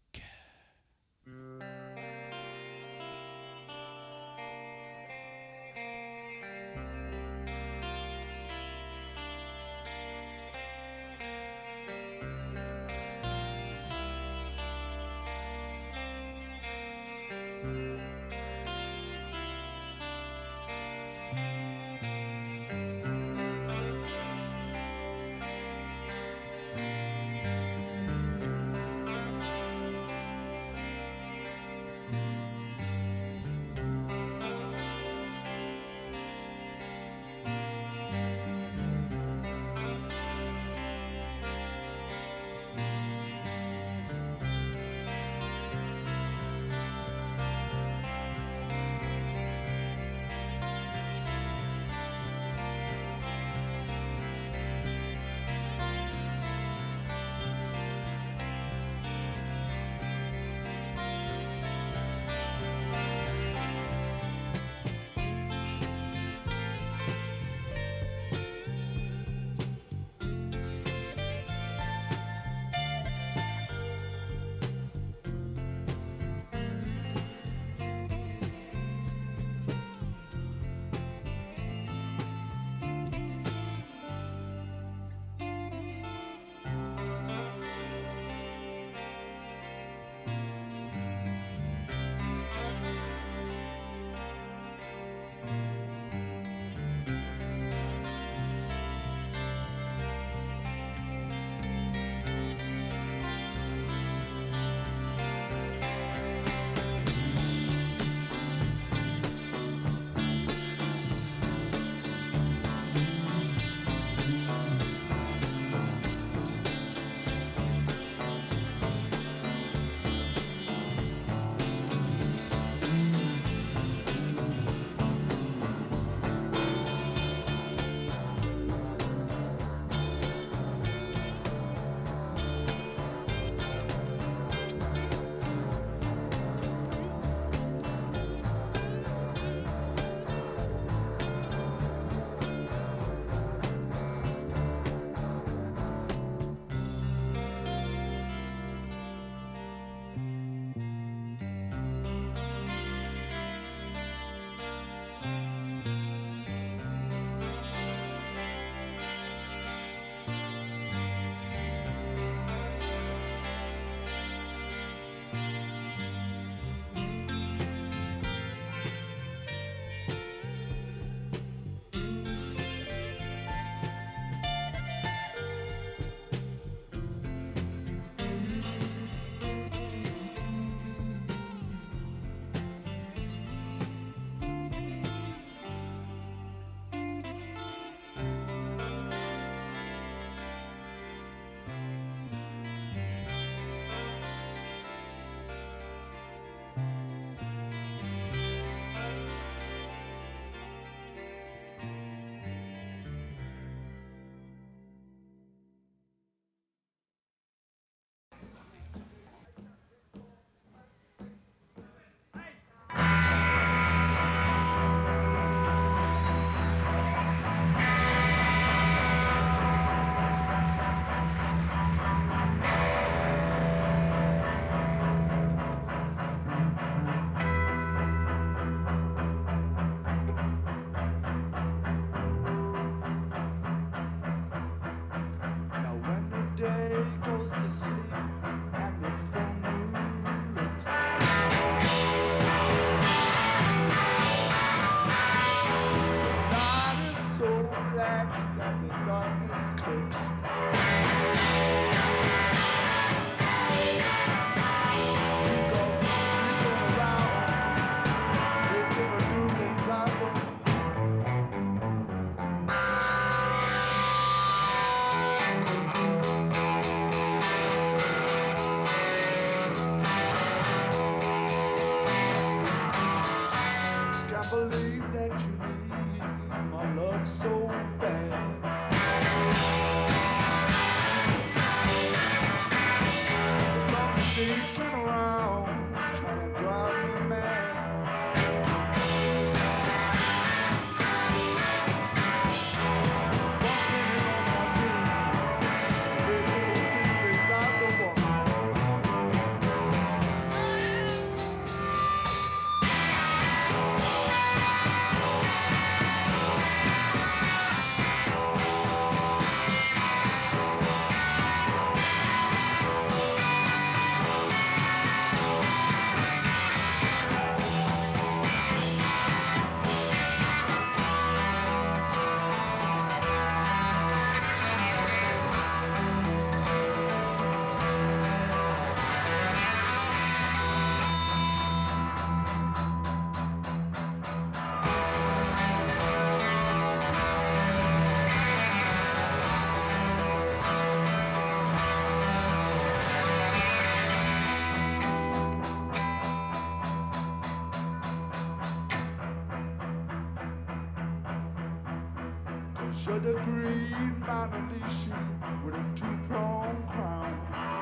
Sugar green Mona Lisa with a two-pronged crown.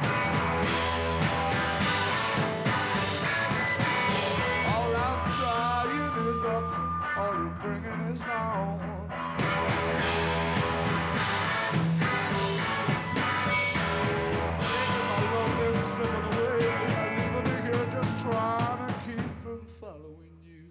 All I'm trying is up, all you're bringing is down. Taking my love, then slipping away, leaving me here just trying to keep from following you.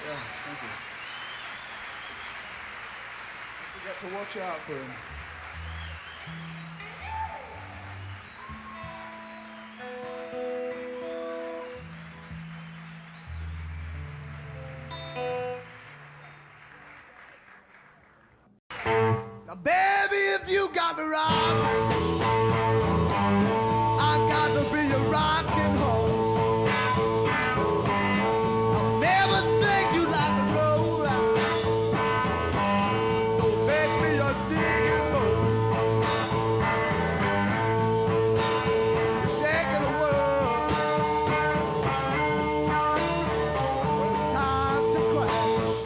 Yeah, thank you. You got to watch out for him. Now, baby, if you got the rock, I got to be your rocking horse. I'll never think you like the road out. So make me your digging boat. Shaking the world when it's time to crash.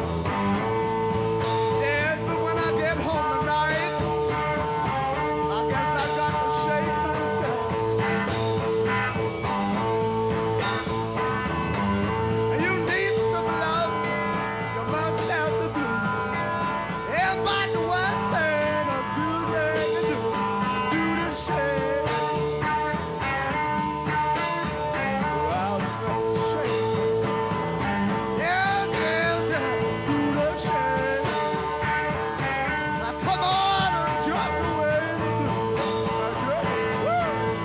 Yes, but when I get home tonight, I guess I got to shake myself. And you need some love, you must have the blues. Everybody the one thing a good man can do the shake. I'll shake. Yes, yes, yes, do the shake. Now come on and jump away the blues. Now jump, woo!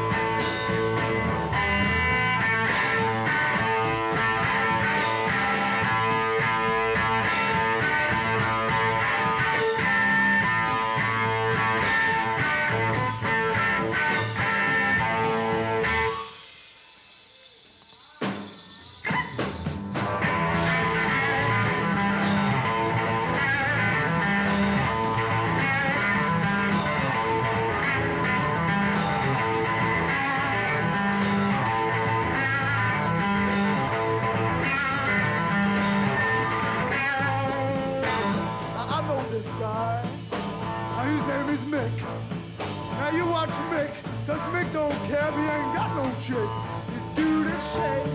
I know this guy. Now his name is Mick. Now you watch Mick, cause Mick don't care if he ain't got no chick. He do the shake.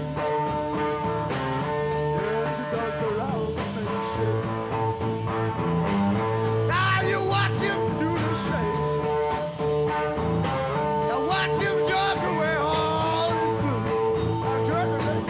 Yes, he does the rattlesnake shake. Now you watch him do the shake. Now watch him drive away all his blues. Now jerk the shake.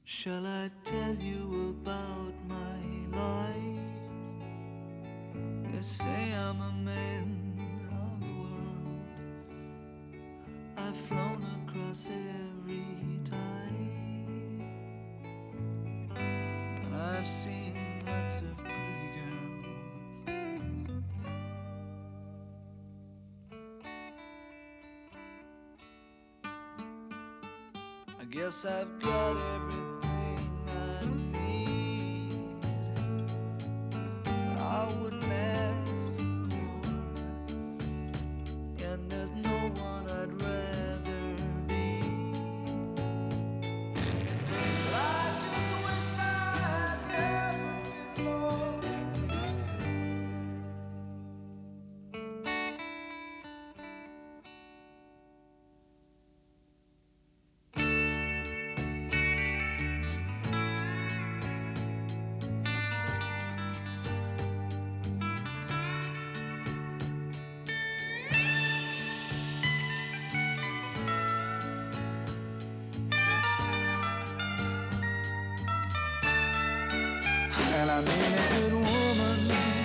Shall I tell you about my life? They say I'm a man of the world. I've flown across every tide, and I've seen lots of pretty girls. I guess I've got everything I need. I wouldn't ask for, and there's no one I'd rather be. But I just wish I'd never been born. And I need a good woman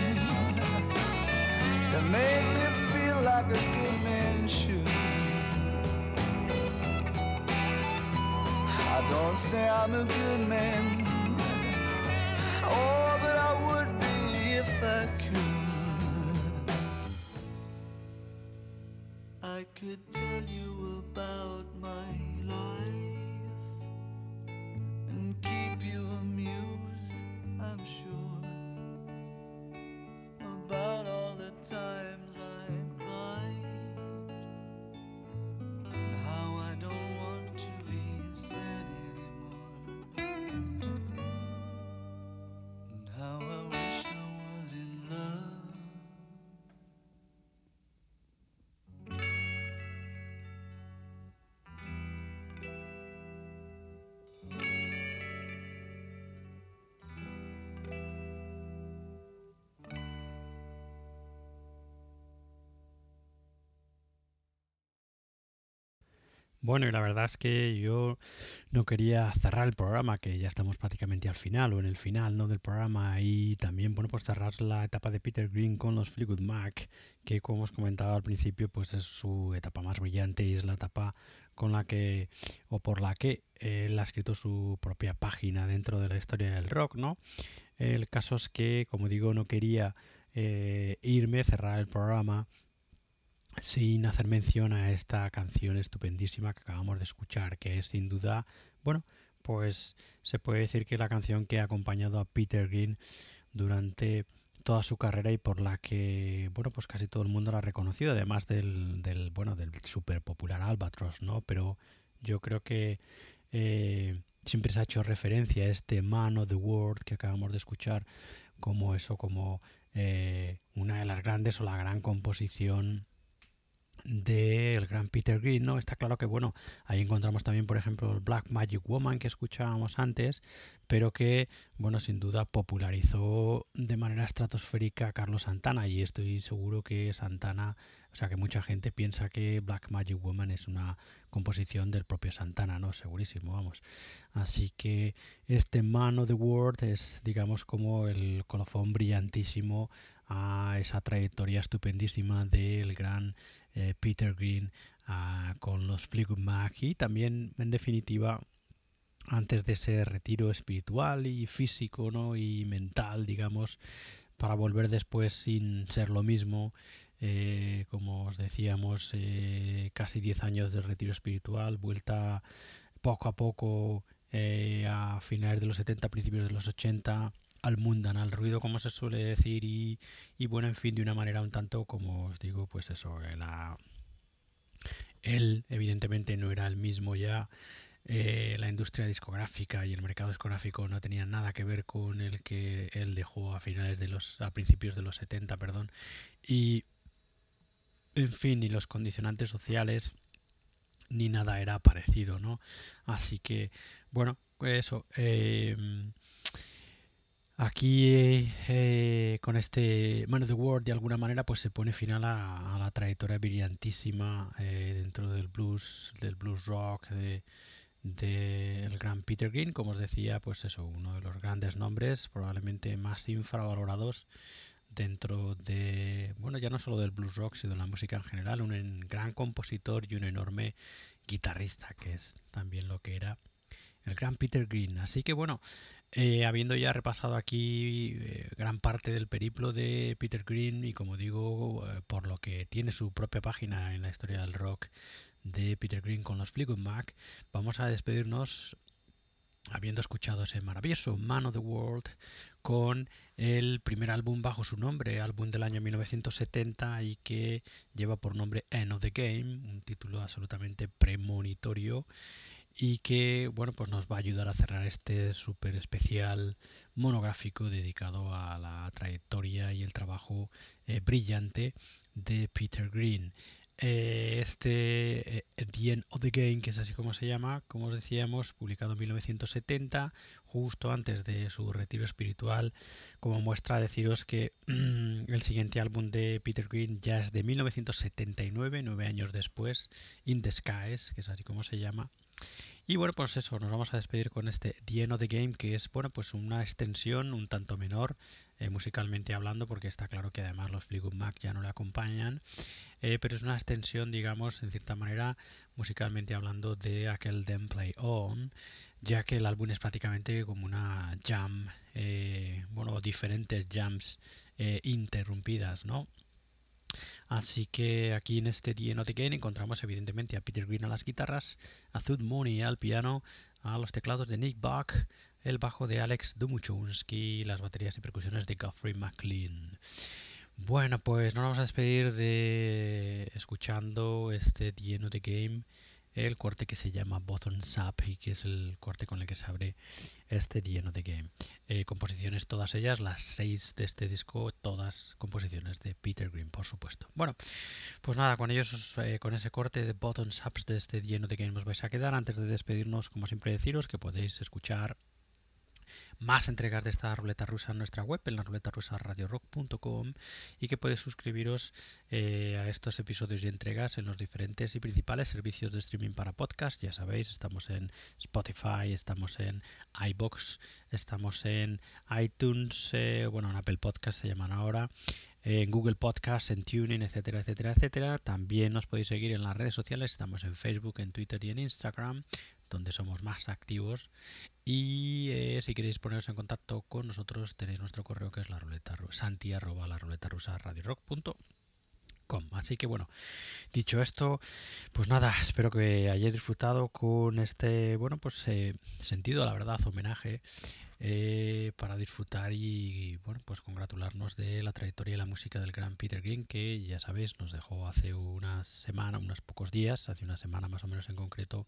to make me feel like a good man should. I don't say I'm a good man, oh, but I would be if I could. I could tell you about my life and keep you amused, I'm sure, about all the times I cried and how I don't want to be sad anymore, and how I wish I was in love. Bueno, y la verdad es que yo no quería cerrar el programa, que ya estamos prácticamente al final o en el final, ¿no?, del programa, y también, bueno, pues cerrar la etapa de Peter Green con los Fleetwood Mac, que como os comentaba al principio, pues es su etapa más brillante y es la etapa con la que, o por la que él ha escrito su propia página dentro de la historia del rock, ¿no? El caso es que, como digo, no quería cerrar el programa sin hacer mención a esta canción estupendísima que acabamos de escuchar, que es sin duda, bueno, pues se puede decir que es la canción que ha acompañado a Peter Green durante toda su carrera y por la que, bueno, pues casi todo el mundo la ha reconocido, además del súper popular Albatross, ¿no? Pero yo creo que siempre se ha hecho referencia a este Man of the World que acabamos de escuchar como eso, como una de las grandes o la gran composición del gran Peter Green, ¿no? Está claro que, bueno, ahí encontramos también, por ejemplo, el Black Magic Woman que escuchábamos antes, pero que, bueno, sin duda popularizó de manera estratosférica a Carlos Santana, y estoy seguro que Santana, o sea, que mucha gente piensa que Black Magic Woman es una composición del propio Santana, ¿no? Segurísimo, vamos. Así que este Man of the World es, digamos, como el colofón brillantísimo a esa trayectoria estupendísima del gran Peter Green con los Fleetwood Mac, y también, en definitiva, antes de ese retiro espiritual y físico, ¿no?, y mental, digamos, para volver después sin ser lo mismo, como os decíamos, casi 10 años de retiro espiritual, vuelta poco a poco a finales de los 70, principios de los 80, al mundanal ruido, como se suele decir, y bueno, en fin, de una manera un tanto, como os digo, pues eso, él evidentemente no era el mismo ya, la industria discográfica y el mercado discográfico no tenían nada que ver con el que él dejó a principios de los 70, perdón, y en fin, ni los condicionantes sociales ni nada era parecido, ¿no? Así que, bueno, pues eso, aquí con este Man of the World, de alguna manera, pues se pone final a la trayectoria brillantísima dentro del blues rock, del gran Peter Green, como os decía, pues eso, uno de los grandes nombres, probablemente más infravalorados dentro de, bueno, ya no solo del blues rock, sino de la música en general, un gran compositor y un enorme guitarrista, que es también lo que era el gran Peter Green. Así que bueno, habiendo ya repasado aquí gran parte del periplo de Peter Green, y como digo, por lo que tiene su propia página en la historia del rock de Peter Green con los Fleetwood Mac, vamos a despedirnos habiendo escuchado ese maravilloso Man of the World con el primer álbum bajo su nombre, álbum del año 1970 y que lleva por nombre End of the Game, un título absolutamente premonitorio y que, bueno, pues nos va a ayudar a cerrar este súper especial monográfico dedicado a la trayectoria y el trabajo brillante de Peter Green. The End of the Game, que es así como se llama, como os decíamos, publicado en 1970, justo antes de su retiro espiritual. Como muestra, deciros que el siguiente álbum de Peter Green ya es de 1979, 9 años después, In the Skies, que es así como se llama. Y bueno, pues eso, nos vamos a despedir con este The End of the Game, que es, bueno, pues una extensión un tanto menor, musicalmente hablando, porque está claro que además los Fleetwood Mac ya no le acompañan, pero es una extensión, digamos, en cierta manera, musicalmente hablando, de aquel Then Play On, ya que el álbum es prácticamente como una jam, bueno, diferentes jams interrumpidas, ¿no? Así que aquí en este The End of the Game encontramos evidentemente a Peter Green a las guitarras, a Thud Mooney al piano, a los teclados de Nick Buck, el bajo de Alex Dumuchowski, las baterías y percusiones de Geoffrey McLean. Bueno, pues nos vamos a despedir de escuchando este The End of the Game, el corte que se llama Bottoms Up y que es el corte con el que se abre este The End of the Game. Composiciones todas ellas, las 6 de este disco, todas composiciones de Peter Green, por supuesto. Bueno, pues nada, con ellos, con ese corte de Bottoms Up de este The End of the Game os vais a quedar. Antes de despedirnos, como siempre, deciros que podéis escuchar más entregas de esta ruleta rusa en nuestra web, en la ruletarusaradiorock.com, y que podéis suscribiros a estos episodios y entregas en los diferentes y principales servicios de streaming para podcast. Ya sabéis, estamos en Spotify, estamos en iVoox, estamos en iTunes, bueno, en Apple Podcast se llaman ahora, en Google Podcast, en TuneIn, etcétera, etcétera, etcétera. También nos podéis seguir en las redes sociales, estamos en Facebook, en Twitter y en Instagram, donde somos más activos. Y si queréis poneros en contacto con nosotros, tenéis nuestro correo, que es santi@laruletarusaradiorock.com. Así que bueno, dicho esto, pues nada, espero que hayáis disfrutado con este, bueno, pues sentido, la verdad, homenaje, para disfrutar y, bueno, pues congratularnos de la trayectoria y la música del gran Peter Green, que ya sabéis, nos dejó hace una semana, unos pocos días, hace una semana más o menos en concreto.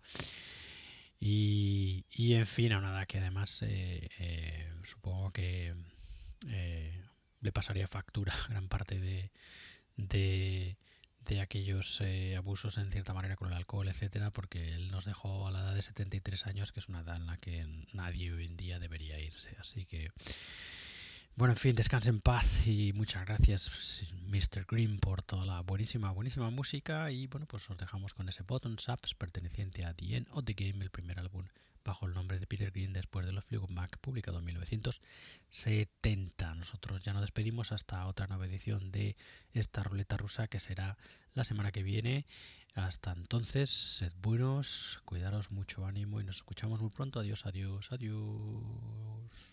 Y en fin, a nada, que además supongo que le pasaría factura gran parte de aquellos abusos en cierta manera con el alcohol, etcétera, porque él nos dejó a la edad de 73 años, que es una edad en la que nadie hoy en día debería irse. Así que, bueno, en fin, descanse en paz y muchas gracias, Mr. Green, por toda la buenísima música. Y bueno, pues os dejamos con ese Bottoms Up perteneciente a The End of the Game, el primer álbum bajo el nombre de Peter Green después de los Fleetwood Mac, publicado en 1970. Nosotros ya nos despedimos hasta otra nueva edición de esta ruleta rusa, que será la semana que viene. Hasta entonces, sed buenos, cuidaros, mucho ánimo y nos escuchamos muy pronto. Adiós, adiós, adiós.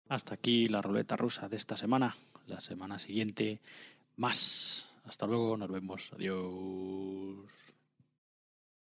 Hasta aquí la ruleta rusa de esta semana. La semana siguiente, más. Hasta luego, nos vemos. Adiós.